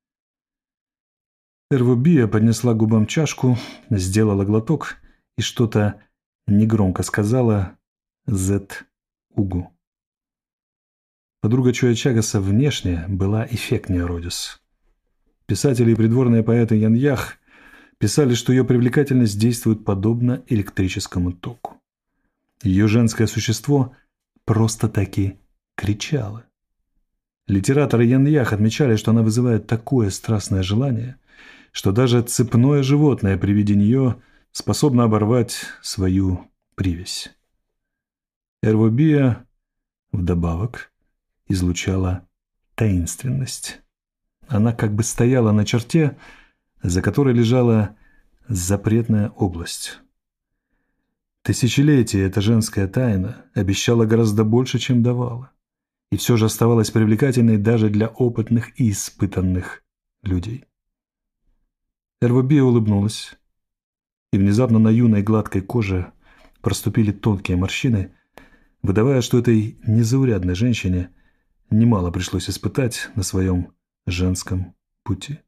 Эрвобия поднесла к губам чашку, сделала глоток и что-то негромко сказала Зет Угу. Подруга Чоя Чагаса внешне была эффектнее Родис. Писатели и придворные поэты Яньях писали, что ее привлекательность действует подобно электрическому току. Ее женское существо просто-таки кричало. Литераторы Яньях отмечали, что она вызывает такое страстное желание, что даже цепное животное при виде нее способно оборвать свою привязь. Эрвобия, вдобавок, излучала таинственность. Она как бы стояла на черте, за которой лежала запретная область. Тысячелетия эта женская тайна обещала гораздо больше, чем давала, и все же оставалась привлекательной даже для опытных и испытанных людей. Эрвобия улыбнулась, и внезапно на юной гладкой коже проступили тонкие морщины, выдавая, что этой незаурядной женщине немало пришлось испытать на своем женском пути.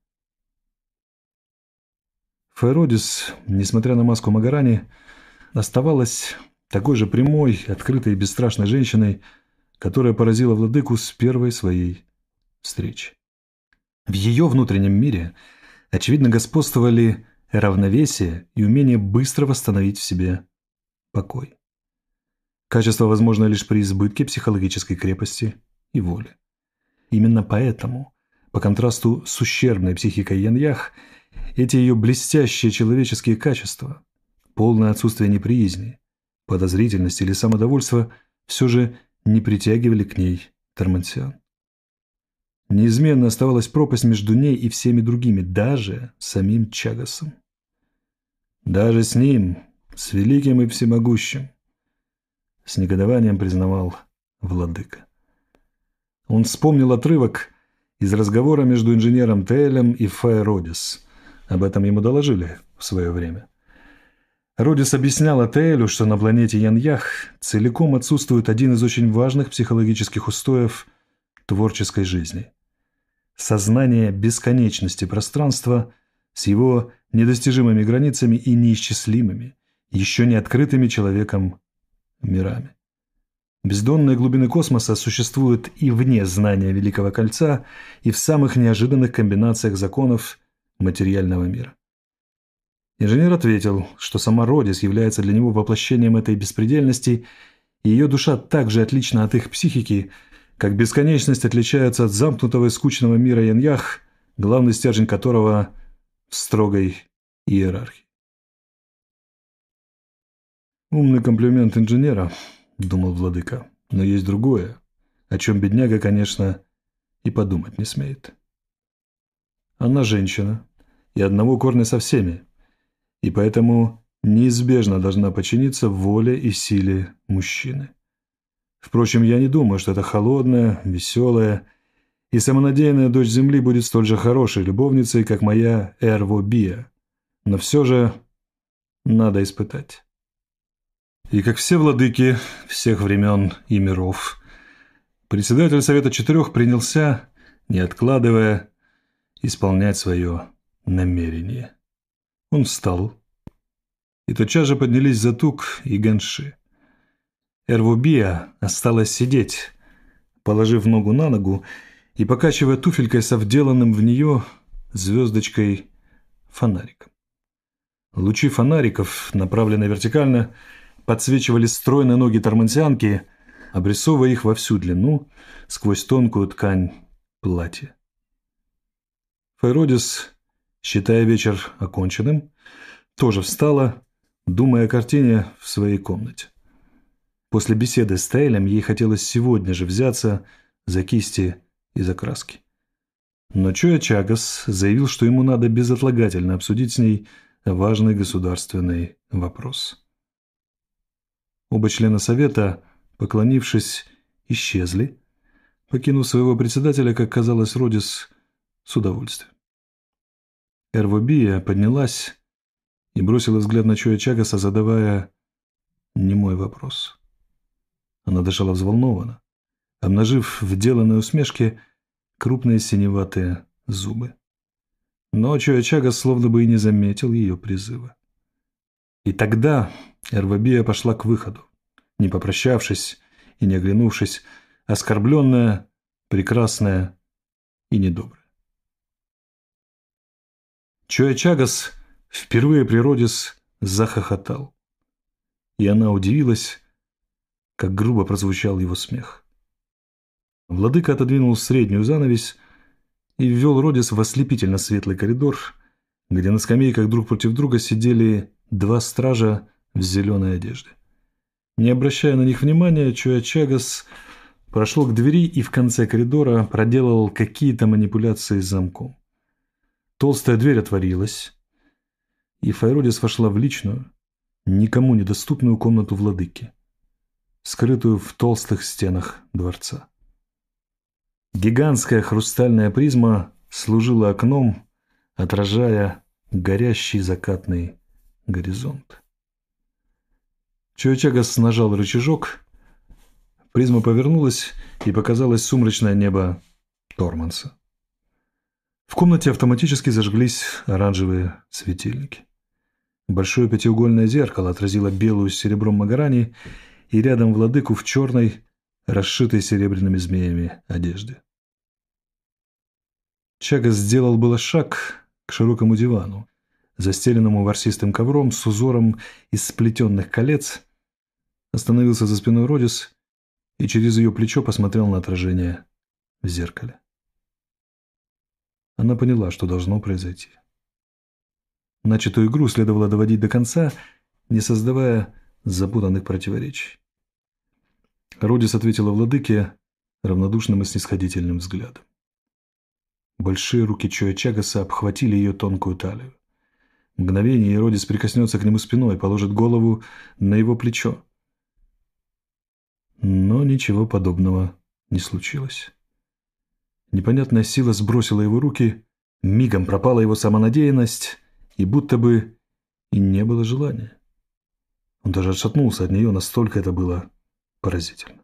Файродис, несмотря на маску Магарани, оставалась такой же прямой, открытой и бесстрашной женщиной, которая поразила владыку с первой своей встречи. В ее внутреннем мире, очевидно, господствовали равновесие и умение быстро восстановить в себе покой. Качество возможно лишь при избытке психологической крепости и воли. Именно поэтому, по контрасту с ущербной психикой Яньях, эти ее блестящие человеческие качества, полное отсутствие неприязни, подозрительности или самодовольства, все же не притягивали к ней Тармансиан. Неизменно оставалась пропасть между ней и всеми другими, даже самим Чагасом. Даже с ним, с великим и всемогущим, с негодованием признавал владыка. Он вспомнил отрывок из разговора между инженером Тейлем и Фай Родис. Об этом ему доложили в свое время. Родис объясняла Тейлю, что на планете Яньях целиком отсутствует один из очень важных психологических устоев творческой жизни – сознание бесконечности пространства с его недостижимыми границами и неисчислимыми, еще не открытыми человеком мирами. Бездонные глубины космоса существуют и вне знания Великого Кольца, и в самых неожиданных комбинациях законов материального мира. Инженер ответил, что сама Родис является для него воплощением этой беспредельности, и ее душа так же отлична от их психики, как бесконечность отличается от замкнутого и скучного мира Яньях, главный стержень которого в строгой иерархии. «Умный комплимент инженера», — думал владыка, — «но есть другое, о чем бедняга, конечно, и подумать не смеет. Она женщина, и одного корня со всеми, и поэтому неизбежно должна подчиниться воле и силе мужчины. Впрочем, я не думаю, что эта холодная, веселая и самонадеянная дочь Земли будет столь же хорошей любовницей, как моя Эрво Бия, но все же надо испытать». И как все владыки всех времен и миров, председатель Совета Четырех принялся, не откладывая, исполнять свое намерение. Он встал, и тотчас же поднялись Затук и Ганши. Эрвубия осталась сидеть, положив ногу на ногу и покачивая туфелькой со вделанным в нее звездочкой фонариком. Лучи фонариков, направленные вертикально, подсвечивали стройные ноги тормансианки, обрисовывая их во всю длину сквозь тонкую ткань платья. Фай Родис, считая вечер оконченным, тоже встала, думая о картине в своей комнате. После беседы с Тейлем ей хотелось сегодня же взяться за кисти и за краски. Но Чоя Чагас заявил, что ему надо безотлагательно обсудить с ней важный государственный вопрос. Оба члена совета, поклонившись, исчезли, покинув своего председателя, как казалось Родис, с удовольствием. Эрвобия поднялась и бросила взгляд на Чоя Чагаса, задавая немой вопрос. Она дышала взволнованно, обнажив в деланной усмешке крупные синеватые зубы. Но Чоя Чагас словно бы и не заметил ее призыва. И тогда Эрвобия пошла к выходу, не попрощавшись и не оглянувшись, оскорбленная, прекрасная и недобрая. Чоя Чагас впервые при Родис захохотал, и она удивилась, как грубо прозвучал его смех. Владыка отодвинул среднюю занавесь и ввел Родис в ослепительно светлый коридор, где на скамейках друг против друга сидели два стража в зеленой одежде. Не обращая на них внимания, Чоя Чагас прошел к двери и в конце коридора проделал какие-то манипуляции с замком. Толстая дверь отворилась, и Фай Родис вошла в личную, никому недоступную комнату владыки, скрытую в толстых стенах дворца. Гигантская хрустальная призма служила окном, отражая горящий закатный горизонт. Чоя Чагас нажал рычажок, призма повернулась, и показалось сумрачное небо Торманса. В комнате автоматически зажглись оранжевые светильники. Большое пятиугольное зеркало отразило белую с серебром Магарани и рядом владыку в черной, расшитой серебряными змеями одежде. Чагас сделал было шаг к широкому дивану, застеленному ворсистым ковром с узором из сплетенных колец, остановился за спиной Родис и через ее плечо посмотрел на отражение в зеркале. Она поняла, что должно произойти. Начатую игру следовало доводить до конца, не создавая запутанных противоречий. Родис ответила владыке равнодушным и снисходительным взглядом. Большие руки Чоя Чагаса обхватили ее тонкую талию. Мгновение, и Родис прикоснется к нему спиной, положит голову на его плечо. Но ничего подобного не случилось. Непонятная сила сбросила его руки, мигом пропала его самонадеянность, и будто бы и не было желания. Он даже отшатнулся от нее, настолько это было поразительно.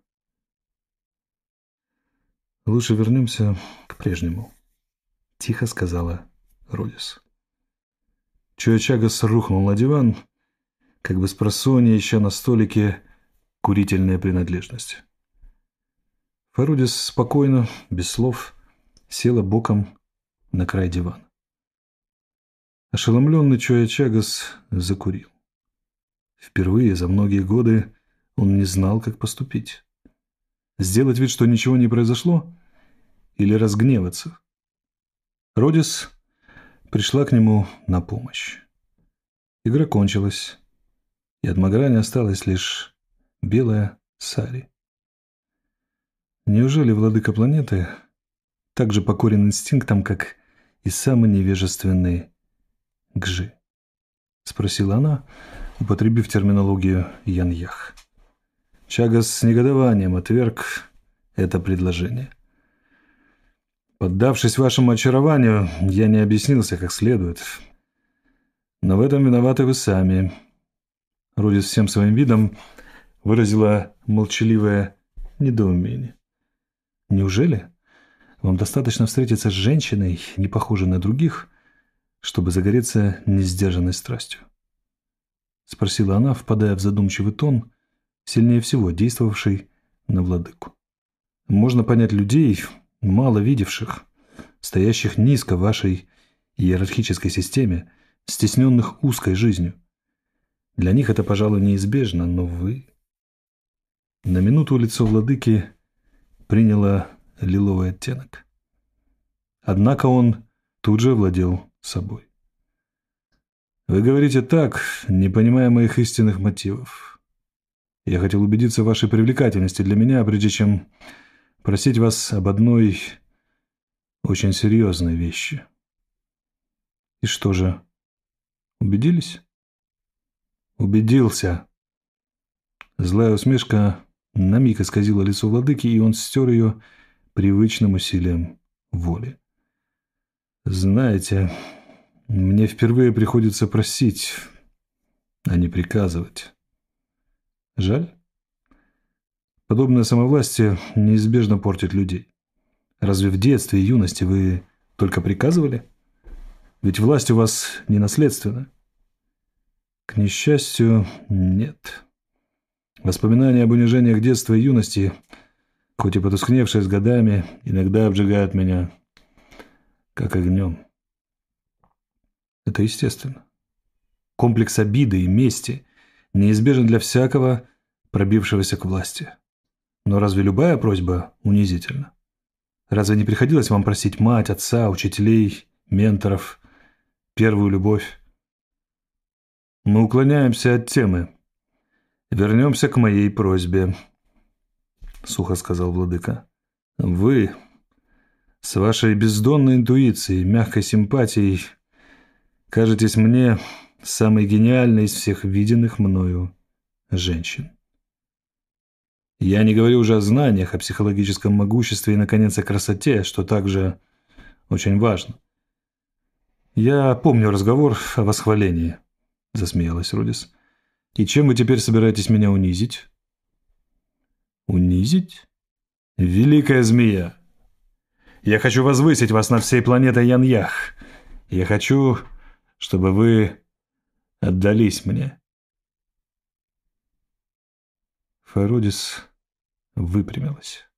«Лучше вернемся к прежнему», — тихо сказала Родис. Чоя Чагас рухнул на диван, как бы спросонья, ища на столике курительные принадлежности. Фарудис спокойно, без слов, села боком на край дивана. Ошеломленный Чоя Чагас закурил. Впервые за многие годы он не знал, как поступить. Сделать вид, что ничего не произошло, или разгневаться. Родис пришла к нему на помощь. Игра кончилась, и от Магарани осталась лишь белая сари. Неужели владыка планеты так же покорен инстинктам, как и самый невежественный Гжи? Спросила она, употребив терминологию Яньях. Чагас с негодованием отверг это предложение. Поддавшись вашему очарованию, я не объяснился как следует. Но в этом виноваты вы сами. Родис всем своим видом выразила молчаливое недоумение. Неужели вам достаточно встретиться с женщиной, не похожей на других, чтобы загореться несдержанной страстью? Спросила она, впадая в задумчивый тон, сильнее всего действовавший на владыку. Можно понять людей, мало видевших, стоящих низко в вашей иерархической системе, стесненных узкой жизнью. Для них это, пожалуй, неизбежно, но вы... На минуту лицо владыки приняло лиловый оттенок. Однако он тут же овладел собой. Вы говорите так, не понимая моих истинных мотивов. Я хотел убедиться в вашей привлекательности для меня, прежде чем просить вас об одной очень серьезной вещи. И что же, убедились? Убедился. Злая усмешка на миг исказила лицо владыки, и он стер ее привычным усилием воли. Знаете, мне впервые приходится просить, а не приказывать. Жаль? Подобное самовластие неизбежно портит людей. Разве в детстве и юности вы только приказывали? Ведь власть у вас не наследственна. К несчастью, нет. Воспоминания об унижениях детства и юности, хоть и потускневшие с годами, иногда обжигают меня, как огнем. Это естественно. Комплекс обиды и мести неизбежен для всякого, пробившегося к власти. Но разве любая просьба унизительна? Разве не приходилось вам просить мать, отца, учителей, менторов, первую любовь? Мы уклоняемся от темы. Вернемся к моей просьбе, сухо сказал владыка. Вы с вашей бездонной интуицией, мягкой симпатией кажетесь мне самой гениальной из всех виденных мною женщин. Я не говорю уже о знаниях, о психологическом могуществе и, наконец, о красоте, что также очень важно. Я помню разговор о восхвалении, засмеялась Родис. И чем вы теперь собираетесь меня унизить? Унизить? Великая змея! Я хочу возвысить вас над всей планетой Яньях. Я хочу, чтобы вы отдались мне. Фародис выпрямилась.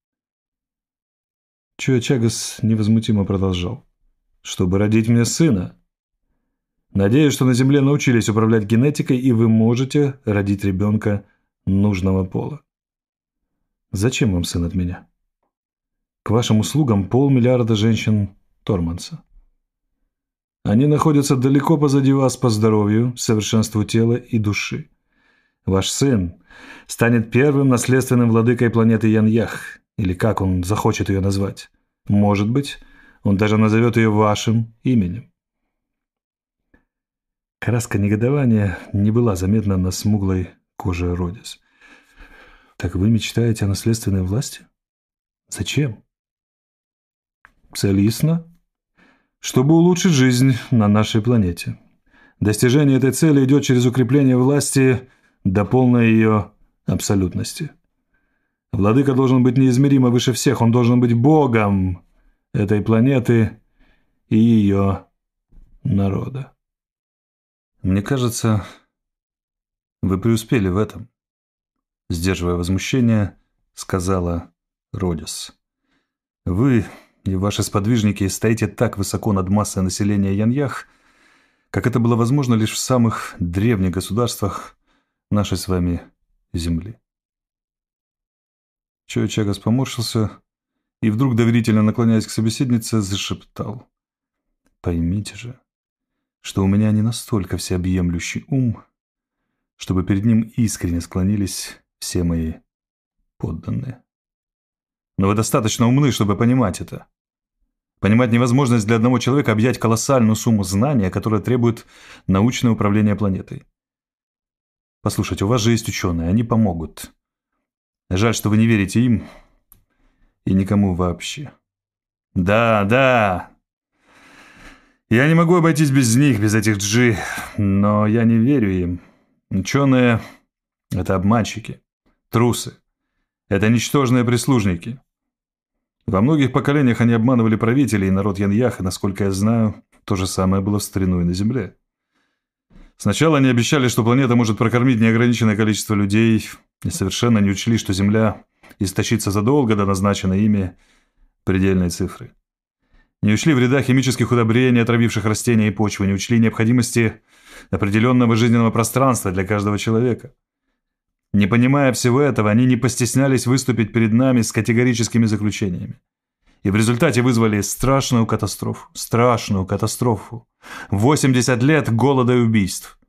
Чоя Чагас невозмутимо продолжал. Чтобы родить мне сына. Надеюсь, что на Земле научились управлять генетикой, и вы можете родить ребенка нужного пола. Зачем вам сын от меня? К вашим услугам полмиллиарда женщин Торманса. Они находятся далеко позади вас по здоровью, совершенству тела и души. Ваш сын станет первым наследственным владыкой планеты Яньях, или как он захочет ее назвать. Может быть, он даже назовет ее вашим именем. Краска негодования не была заметна на смуглой коже Родис. Так вы мечтаете о наследственной власти? Зачем? Цель ясна. Чтобы улучшить жизнь на нашей планете. Достижение этой цели идет через укрепление власти до полной ее абсолютности. Владыка должен быть неизмеримо выше всех, он должен быть богом этой планеты и ее народа. Мне кажется, вы преуспели в этом, сдерживая возмущение, сказала Родис. Вы и ваши сподвижники стоите так высоко над массой населения Яньях, как это было возможно лишь в самых древних государствах нашей с вами земли. Чой Чагас поморщился и вдруг, доверительно наклоняясь к собеседнице, зашептал. «Поймите же, что у меня не настолько всеобъемлющий ум, чтобы перед ним искренне склонились все мои подданные. Но вы достаточно умны, чтобы понимать это. Понимать невозможность для одного человека объять колоссальную сумму знания, которая требует научное управление планетой. Послушайте, у вас же есть ученые, они помогут. Жаль, что вы не верите им и никому вообще. Да, да. Я не могу обойтись без них, без этих джи, но я не верю им. Ученые – это обманщики, трусы. Это ничтожные прислужники. Во многих поколениях они обманывали правителей и народ Яньях, и, насколько я знаю, то же самое было в старину и на Земле. Сначала они обещали, что планета может прокормить неограниченное количество людей, и совершенно не учли, что Земля истощится задолго до назначенной ими предельной цифры. Не учли вреда химических удобрений, отравивших растения и почву, не учли необходимости определенного жизненного пространства для каждого человека. Не понимая всего этого, они не постеснялись выступить перед нами с категорическими заключениями. И в результате вызвали страшную катастрофу. Страшную катастрофу. восемьдесят лет голода и убийств.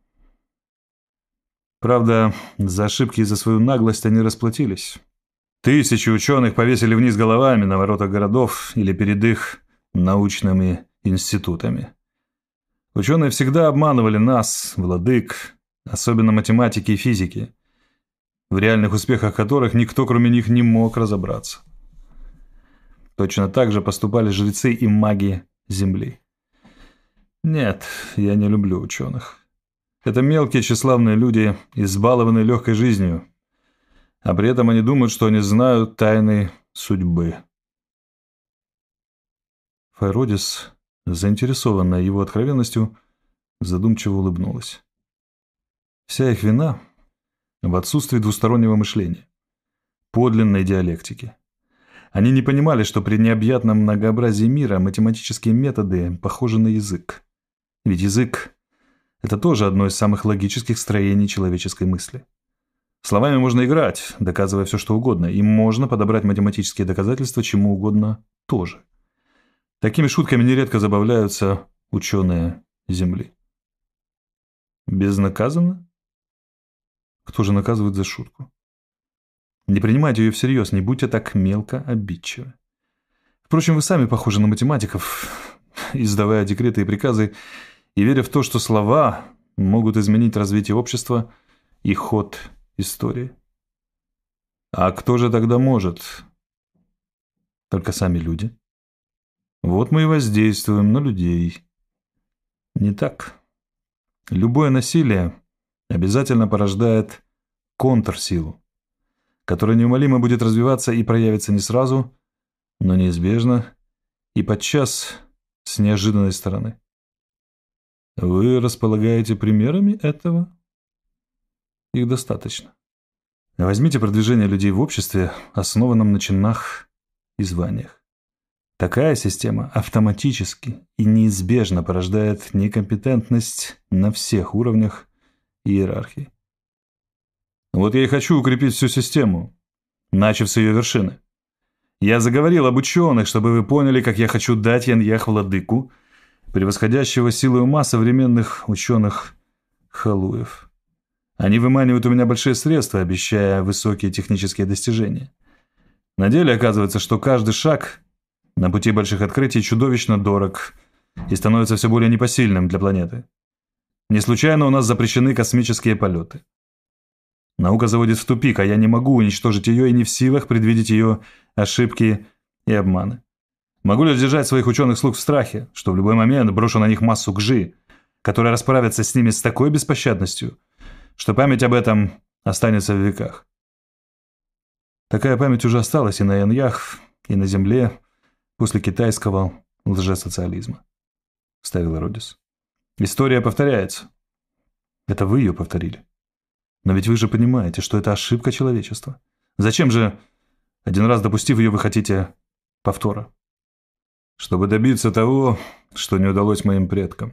Правда, за ошибки и за свою наглость они расплатились. Тысячи ученых повесили вниз головами на воротах городов или перед их научными институтами. Ученые всегда обманывали нас, владык, особенно математики и физики, в реальных успехах которых никто, кроме них, не мог разобраться. Точно так же поступали жрецы и маги Земли. Нет, я не люблю ученых. Это мелкие тщеславные люди, избалованные легкой жизнью, а при этом они думают, что они знают тайны судьбы. Файродис, заинтересованная его откровенностью, задумчиво улыбнулась. Вся их вина в отсутствии двустороннего мышления, подлинной диалектики. Они не понимали, что при необъятном многообразии мира математические методы похожи на язык. Ведь язык – это тоже одно из самых логических строений человеческой мысли. Словами можно играть, доказывая все, что угодно, и можно подобрать математические доказательства чему угодно тоже. Такими шутками нередко забавляются ученые Земли. Безнаказанно? Кто же наказывает за шутку? Не принимайте ее всерьез, не будьте так мелко обидчивы. Впрочем, вы сами похожи на математиков, издавая декреты и приказы, и веря в то, что слова могут изменить развитие общества и ход истории. А кто же тогда может? Только сами люди. Вот мы и воздействуем на людей. Не так. Любое насилие обязательно порождает контрсилу, которая неумолимо будет развиваться и проявится не сразу, но неизбежно и подчас с неожиданной стороны. Вы располагаете примерами этого? Их достаточно. Возьмите продвижение людей в обществе, основанном на чинах и званиях. Такая система автоматически и неизбежно порождает некомпетентность на всех уровнях иерархии. Вот я и хочу укрепить всю систему, начав с ее вершины. Я заговорил об ученых, чтобы вы поняли, как я хочу дать Яньях владыку, превосходящего силой ума современных ученых-халуев. Они выманивают у меня большие средства, обещая высокие технические достижения. На деле оказывается, что каждый шаг на пути больших открытий чудовищно дорог и становится все более непосильным для планеты. Не случайно у нас запрещены космические полеты. Наука заводит в тупик, а я не могу уничтожить ее и не в силах предвидеть ее ошибки и обманы. Могу ли держать своих ученых-слуг в страхе, что в любой момент брошу на них массу гжи, которая расправится с ними с такой беспощадностью, что память об этом останется в веках? Такая память уже осталась и на Яньях, и на Земле после китайского лжесоциализма, — вставил Родис. История повторяется. Это вы ее повторили. Но ведь вы же понимаете, что это ошибка человечества. Зачем же, один раз допустив ее, вы хотите повтора? Чтобы добиться того, что не удалось моим предкам.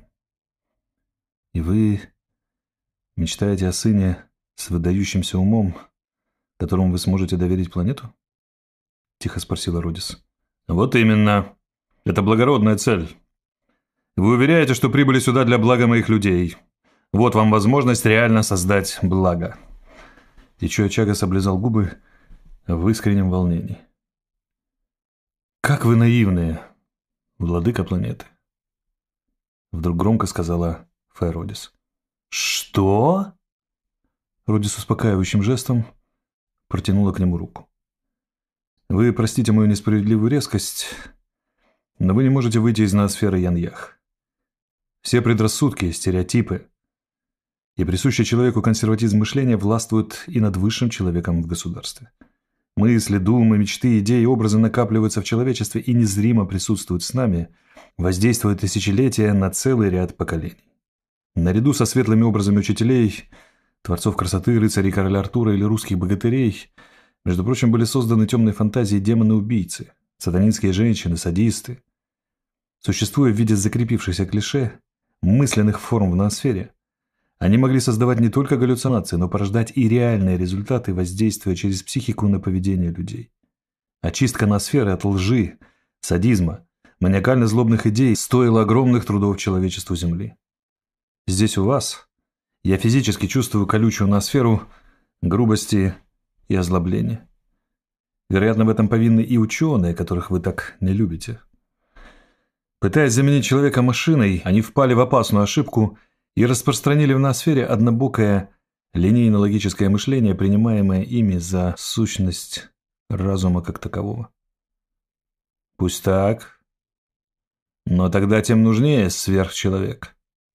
И вы мечтаете о сыне с выдающимся умом, которому вы сможете доверить планету? Тихо спросила Родис. Вот именно. Это благородная цель. Вы уверяете, что прибыли сюда для блага моих людей. Вот вам возможность реально создать благо. Тичуа Чагас облизал губы в искреннем волнении. Как вы наивные, владыка планеты. Вдруг громко сказала Фэй Родис. Что? Родис успокаивающим жестом протянула к нему руку. Вы простите мою несправедливую резкость, но вы не можете выйти из ноосферы Яньях. Все предрассудки, стереотипы и присущий человеку консерватизм мышления властвуют и над высшим человеком в государстве. Мысли, думы, мечты, идеи, образы накапливаются в человечестве и незримо присутствуют с нами, воздействуя тысячелетия на целый ряд поколений. Наряду со светлыми образами учителей, творцов красоты, рыцарей короля Артура или русских богатырей, между прочим, были созданы темные фантазии демоны-убийцы, сатанинские женщины, садисты. Существуя в виде закрепившихся клише, мысленных форм в ноосфере, они могли создавать не только галлюцинации, но порождать и реальные результаты воздействия через психику на поведение людей. Очистка ноосферы от лжи, садизма, маниакально-злобных идей стоила огромных трудов человечеству Земли. Здесь у вас я физически чувствую колючую ноосферу грубости и озлобления. Вероятно, в этом повинны и ученые, которых вы так не любите. Пытаясь заменить человека машиной, они впали в опасную ошибку и распространили в ноосфере однобокое линейно-логическое мышление, принимаемое ими за сущность разума как такового. Пусть так, но тогда тем нужнее сверхчеловек.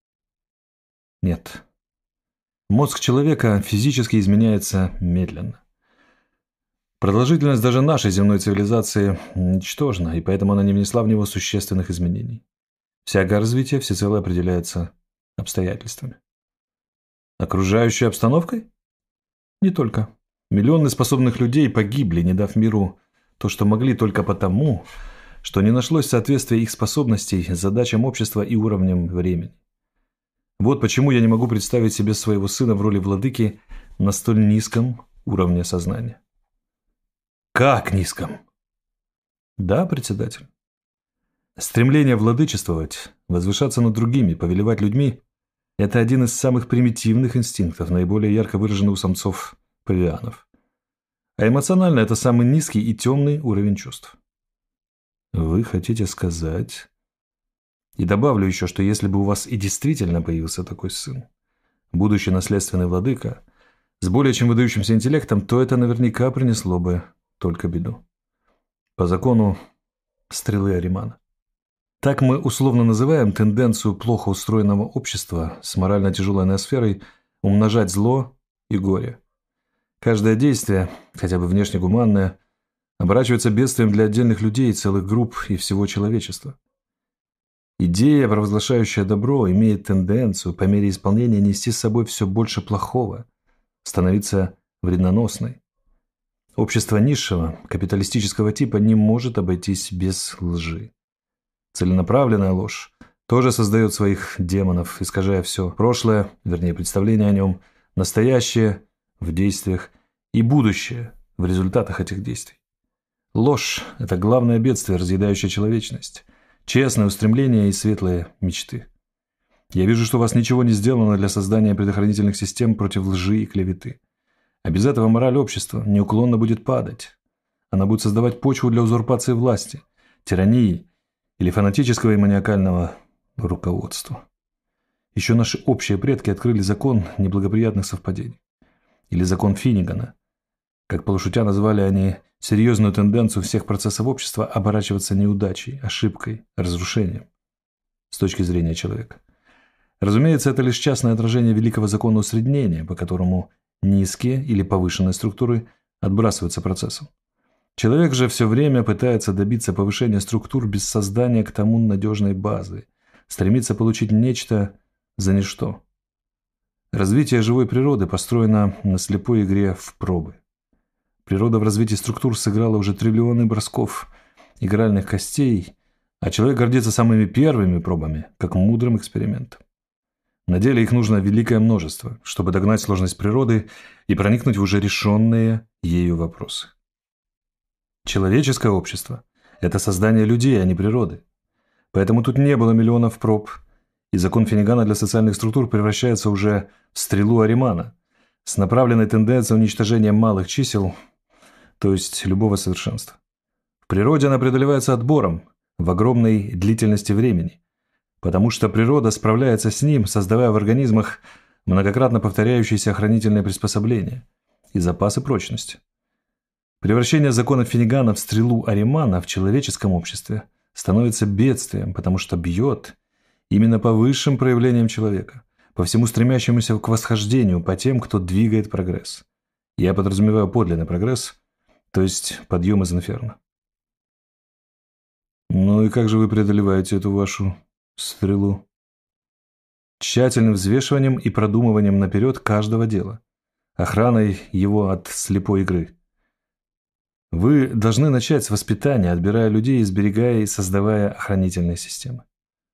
Нет. Мозг человека физически изменяется медленно. Продолжительность даже нашей земной цивилизации ничтожна, и поэтому она не внесла в него существенных изменений. Всякое развитие всецело определяется обстоятельствами. Окружающей обстановкой? Не только. Миллионы способных людей погибли, не дав миру то, что могли, только потому, что не нашлось соответствия их способностей задачам общества и уровням времени. Вот почему я не могу представить себе своего сына в роли владыки на столь низком уровне сознания. Как низком? Да, председатель. Стремление владычествовать, возвышаться над другими, повелевать людьми – это один из самых примитивных инстинктов, наиболее ярко выраженный у самцов павианов. А эмоционально – это самый низкий и темный уровень чувств. Вы хотите сказать... И добавлю еще, что если бы у вас и действительно появился такой сын, будущий наследственный владыка, с более чем выдающимся интеллектом, то это наверняка принесло бы только беду. По закону стрелы Аримана. Так мы условно называем тенденцию плохо устроенного общества с морально тяжелой ноосферой умножать зло и горе. Каждое действие, хотя бы внешне гуманное, оборачивается бедствием для отдельных людей, целых групп и всего человечества. Идея, провозглашающая добро, имеет тенденцию по мере исполнения нести с собой все больше плохого, становиться вредноносной. Общество низшего, капиталистического типа не может обойтись без лжи. Целенаправленная ложь тоже создает своих демонов, искажая все прошлое, вернее, представление о нем, настоящее в действиях и будущее в результатах этих действий. Ложь – это главное бедствие, разъедающее человечность. Честное устремление и светлые мечты. Я вижу, что у вас ничего не сделано для создания предохранительных систем против лжи и клеветы. А без этого мораль общества неуклонно будет падать. Она будет создавать почву для узурпации власти, тирании или фанатического и маниакального руководства. Еще наши общие предки открыли закон неблагоприятных совпадений. Или закон Финнигана, Как полушутя назвали они серьезную тенденцию всех процессов общества оборачиваться неудачей, ошибкой, разрушением с точки зрения человека. Разумеется, это лишь частное отражение великого закона усреднения, по которому низкие или повышенные структуры отбрасываются процессом. Человек же все время пытается добиться повышения структур без создания к тому надежной базы, стремится получить нечто за ничто. Развитие живой природы построено на слепой игре в пробы. Природа в развитии структур сыграла уже триллионы бросков игральных костей, а человек гордится самыми первыми пробами, как мудрым экспериментом. На деле их нужно великое множество, чтобы догнать сложность природы и проникнуть в уже решенные ею вопросы. Человеческое общество – это создание людей, а не природы. Поэтому тут не было миллионов проб, и закон Финнегана для социальных структур превращается уже в стрелу Аримана с направленной тенденцией уничтожения малых чисел, то есть любого совершенства. В природе она преодолевается отбором в огромной длительности времени, потому что природа справляется с ним, создавая в организмах многократно повторяющиеся охранительные приспособления и запасы прочности. Превращение закона Финнегана в стрелу Аримана в человеческом обществе становится бедствием, потому что бьет именно по высшим проявлениям человека, по всему стремящемуся к восхождению, по тем, кто двигает прогресс. Я подразумеваю подлинный прогресс, то есть подъем из инферно. Ну и как же вы преодолеваете эту вашу стрелу? Тщательным взвешиванием и продумыванием наперед каждого дела, охраной его от слепой игры. Вы должны начать с воспитания, отбирая людей, изберегая и создавая охранительные системы.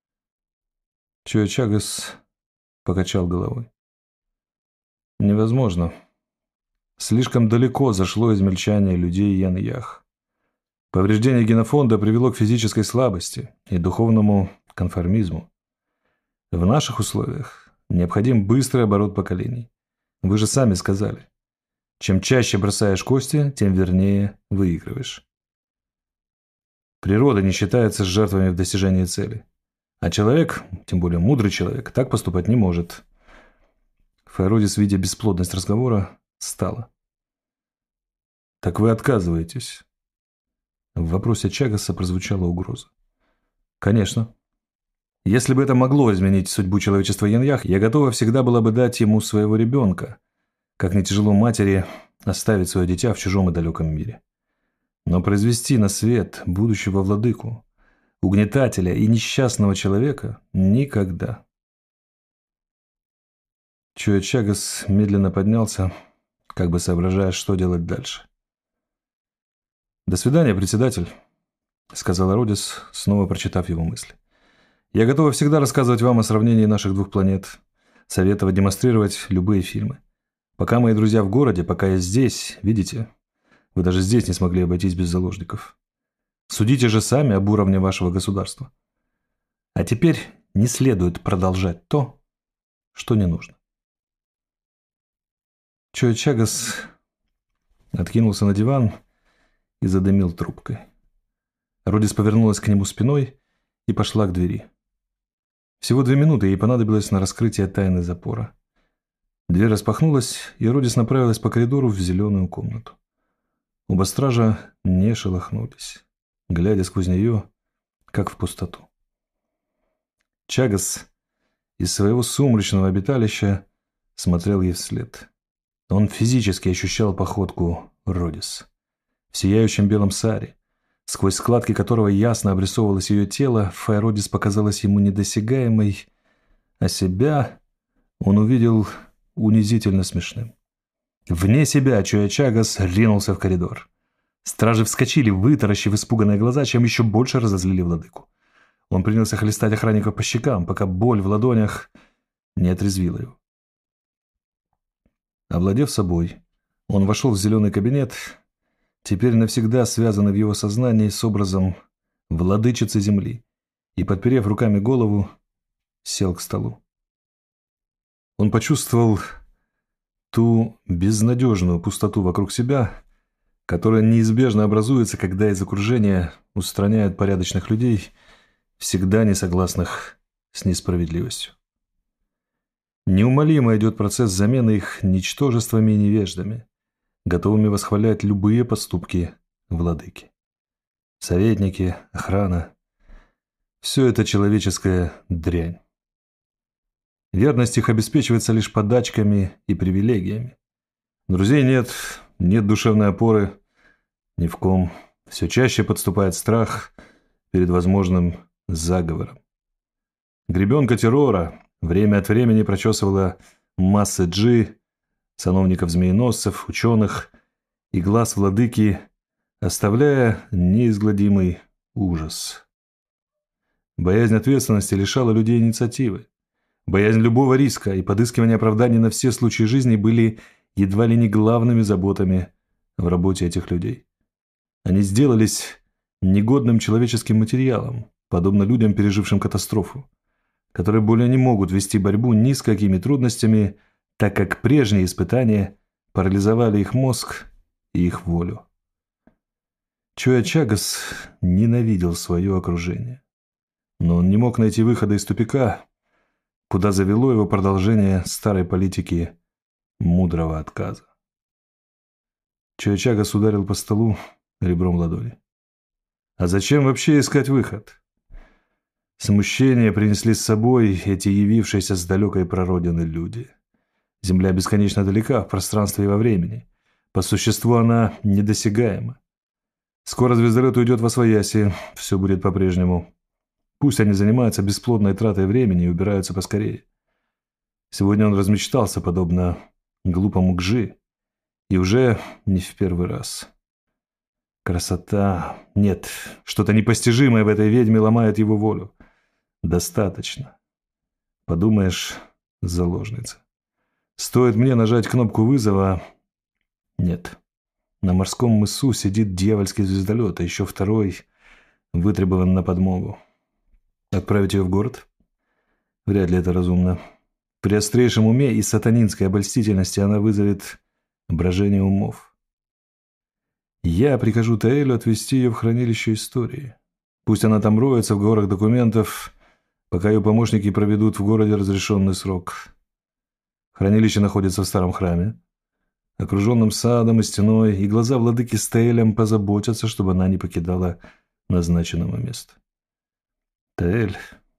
Чоячагас покачал головой. Невозможно. Слишком далеко зашло измельчание людей Ян-Ях. Повреждение генофонда привело к физической слабости и духовному конформизму. В наших условиях необходим быстрый оборот поколений. Вы же сами сказали. Чем чаще бросаешь кости, тем вернее выигрываешь. Природа не считается с жертвами в достижении цели. А человек, тем более мудрый человек, так поступать не может. Файродис, видя бесплодность разговора, встала. «Так вы отказываетесь?» В вопросе Чагаса прозвучала угроза. «Конечно. Если бы это могло изменить судьбу человечества Ян-Ях, я готова всегда была бы дать ему своего ребенка, как не тяжело матери оставить свое дитя в чужом и далеком мире. Но произвести на свет будущего владыку, угнетателя и несчастного человека никогда». Чоячагас медленно поднялся, как бы соображая, что делать дальше. «До свидания, председатель», — сказала Родис, снова прочитав его мысли. «Я готова всегда рассказывать вам о сравнении наших двух планет, советовать, демонстрировать любые фильмы. Пока мои друзья в городе, пока я здесь, видите, вы даже здесь не смогли обойтись без заложников. Судите же сами об уровне вашего государства. А теперь не следует продолжать то, что не нужно». Чоячагас откинулся на диван и задымил трубкой. Родис повернулась к нему спиной и пошла к двери. Всего две минуты ей понадобилось на раскрытие тайны запора. Дверь распахнулась, и Родис направилась по коридору в зеленую комнату. Оба стража не шелохнулись, глядя сквозь нее, как в пустоту. Чагас из своего сумрачного обиталища смотрел ей вслед. Он физически ощущал походку Родис. В сияющем белом саре, сквозь складки которого ясно обрисовывалось ее тело, Файродис показалась ему недосягаемой, а себя он увидел унизительно смешным. Вне себя Чоячагас ринулся в коридор. Стражи вскочили, вытаращив испуганные глаза, чем еще больше разозлили владыку. Он принялся хлестать охранника по щекам, пока боль в ладонях не отрезвила его. Овладев собой, он вошел в зеленый кабинет, теперь навсегда связанный в его сознании с образом владычицы земли, и, подперев руками голову, сел к столу. Он почувствовал ту безнадежную пустоту вокруг себя, которая неизбежно образуется, когда из окружения устраняют порядочных людей, всегда не согласных с несправедливостью. Неумолимо идет процесс замены их ничтожествами и невеждами, готовыми восхвалять любые поступки владыки. Советники, охрана – все это человеческая дрянь. Верность их обеспечивается лишь подачками и привилегиями. Друзей нет, нет душевной опоры, ни в ком. Все чаще подступает страх перед возможным заговором. Гребенка террора время от времени прочесывала массы джи, сановников-змееносцев, ученых и глаз владыки, оставляя неизгладимый ужас. Боязнь ответственности лишала людей инициативы. Боязнь любого риска и подыскивание оправданий на все случаи жизни были едва ли не главными заботами в работе этих людей. Они сделались негодным человеческим материалом, подобно людям, пережившим катастрофу, которые более не могут вести борьбу ни с какими трудностями, так как прежние испытания парализовали их мозг и их волю. Чоя Чагас ненавидел свое окружение, но он не мог найти выхода из тупика, куда завело его продолжение старой политики мудрого отказа. Чоя Чагас ударил по столу ребром ладони. А зачем вообще искать выход? Смущение принесли с собой эти явившиеся с далекой прародины люди. Земля бесконечно далека в пространстве и во времени. По существу она недосягаема. Скоро звездолет уйдет восвояси, все будет по-прежнему. Пусть они занимаются бесплодной тратой времени и убираются поскорее. Сегодня он размечтался, подобно глупому Гжи, и уже не в первый раз. Красота... Нет, что-то непостижимое в этой ведьме ломает его волю. Достаточно. Подумаешь, заложница. Стоит мне нажать кнопку вызова... Нет. На морском мысу сидит дьявольский звездолет, а еще второй вытребован на подмогу. Отправить ее в город? Вряд ли это разумно. При острейшем уме и сатанинской обольстительности она вызовет брожение умов. Я прикажу Таэлю отвезти ее в хранилище истории. Пусть она там роется в горах документов, пока ее помощники проведут в городе разрешенный срок. Хранилище находится в старом храме, окруженном садом и стеной, и глаза владыки с Таэлем позаботятся, чтобы она не покидала назначенного места. Таэль.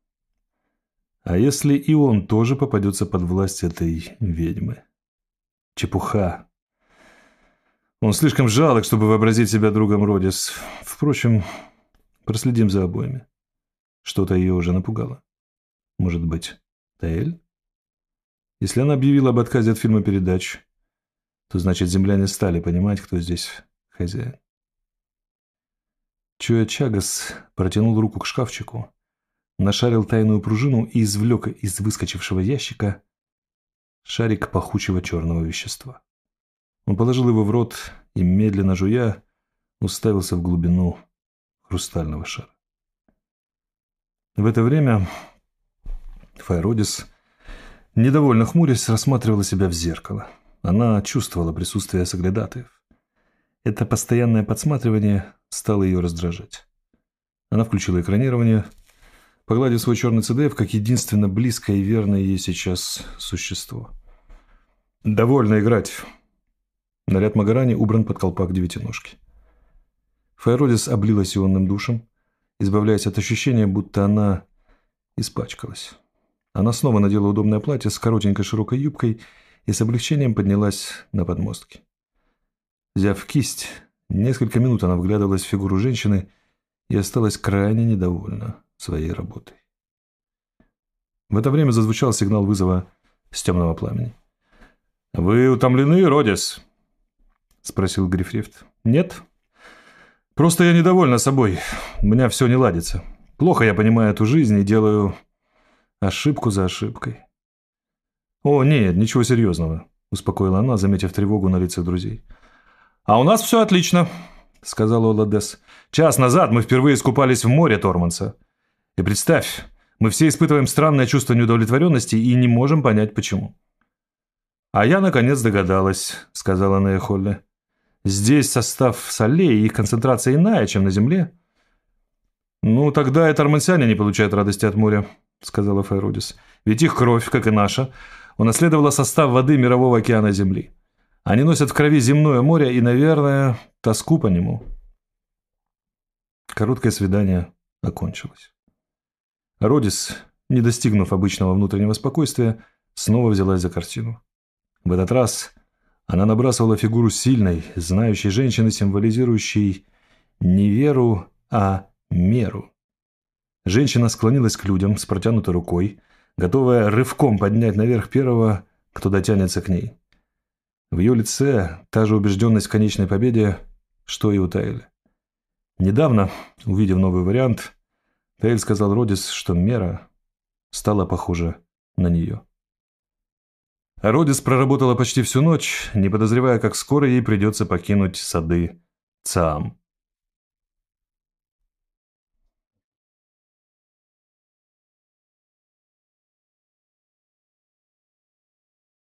А если и он тоже попадется под власть этой ведьмы? Чепуха. Он слишком жалок, чтобы вообразить себя другом Родис. Впрочем, проследим за обоими. Что-то ее уже напугало. Может быть, Таэль? Если она объявила об отказе от фильма передач, то значит земляне стали понимать, кто здесь хозяин. Чоя Чагас протянул руку к шкафчику, нашарил тайную пружину и извлек из выскочившего ящика шарик пахучего черного вещества. Он положил его в рот и, медленно жуя, уставился в глубину хрустального шара. В это время Файродис, недовольно хмурясь, рассматривала себя в зеркало. Она чувствовала присутствие соглядатаев. Это постоянное подсматривание стало ее раздражать. Она включила экранирование, погладив свой черный ЦДФ как единственно близкое и верное ей сейчас существо. «Довольно играть». Наряд Магарани убран под колпак девятиножки. Файродис облилась ионным душем, избавляясь от ощущения, будто она испачкалась. Она снова надела удобное платье с коротенькой широкой юбкой и с облегчением поднялась на подмостки. Взяв кисть, несколько минут она вглядывалась в фигуру женщины и осталась крайне недовольна своей работой. В это время зазвучал сигнал вызова с темного пламени. «Вы утомлены, Родис?» — спросил Грифрифт. «Нет. Просто я недовольна собой. У меня все не ладится. Плохо я понимаю эту жизнь и делаю ошибку за ошибкой». «О, нет, ничего серьезного», — успокоила она, заметив тревогу на лицах друзей. «А у нас все отлично», — сказала Оладес. «Час назад мы впервые искупались в море Торманса. И представь, мы все испытываем странное чувство неудовлетворенности и не можем понять, почему». «А я, наконец, догадалась», — сказала Нея-Холле. «Здесь состав солей и их концентрация иная, чем на Земле». «Ну, тогда и тормансяне не получают радости от моря», — сказала Файродис. «Ведь их кровь, как и наша, унаследовала состав воды Мирового океана Земли. Они носят в крови земное море и, наверное, тоску по нему. Короткое свидание окончилось. Родис, не достигнув обычного внутреннего спокойствия, снова взялась за картину. В этот раз она набрасывала фигуру сильной, знающей женщины, символизирующей не веру, а меру. Женщина склонилась к людям с протянутой рукой, готовая рывком поднять наверх первого, кто дотянется к ней. В ее лице та же убежденность в конечной победе, что и у Таэля. Недавно, увидев новый вариант, Таэль сказал Родис, что мера стала похожа на нее. Родис проработала почти всю ночь, не подозревая, как скоро ей придется покинуть сады Цаам.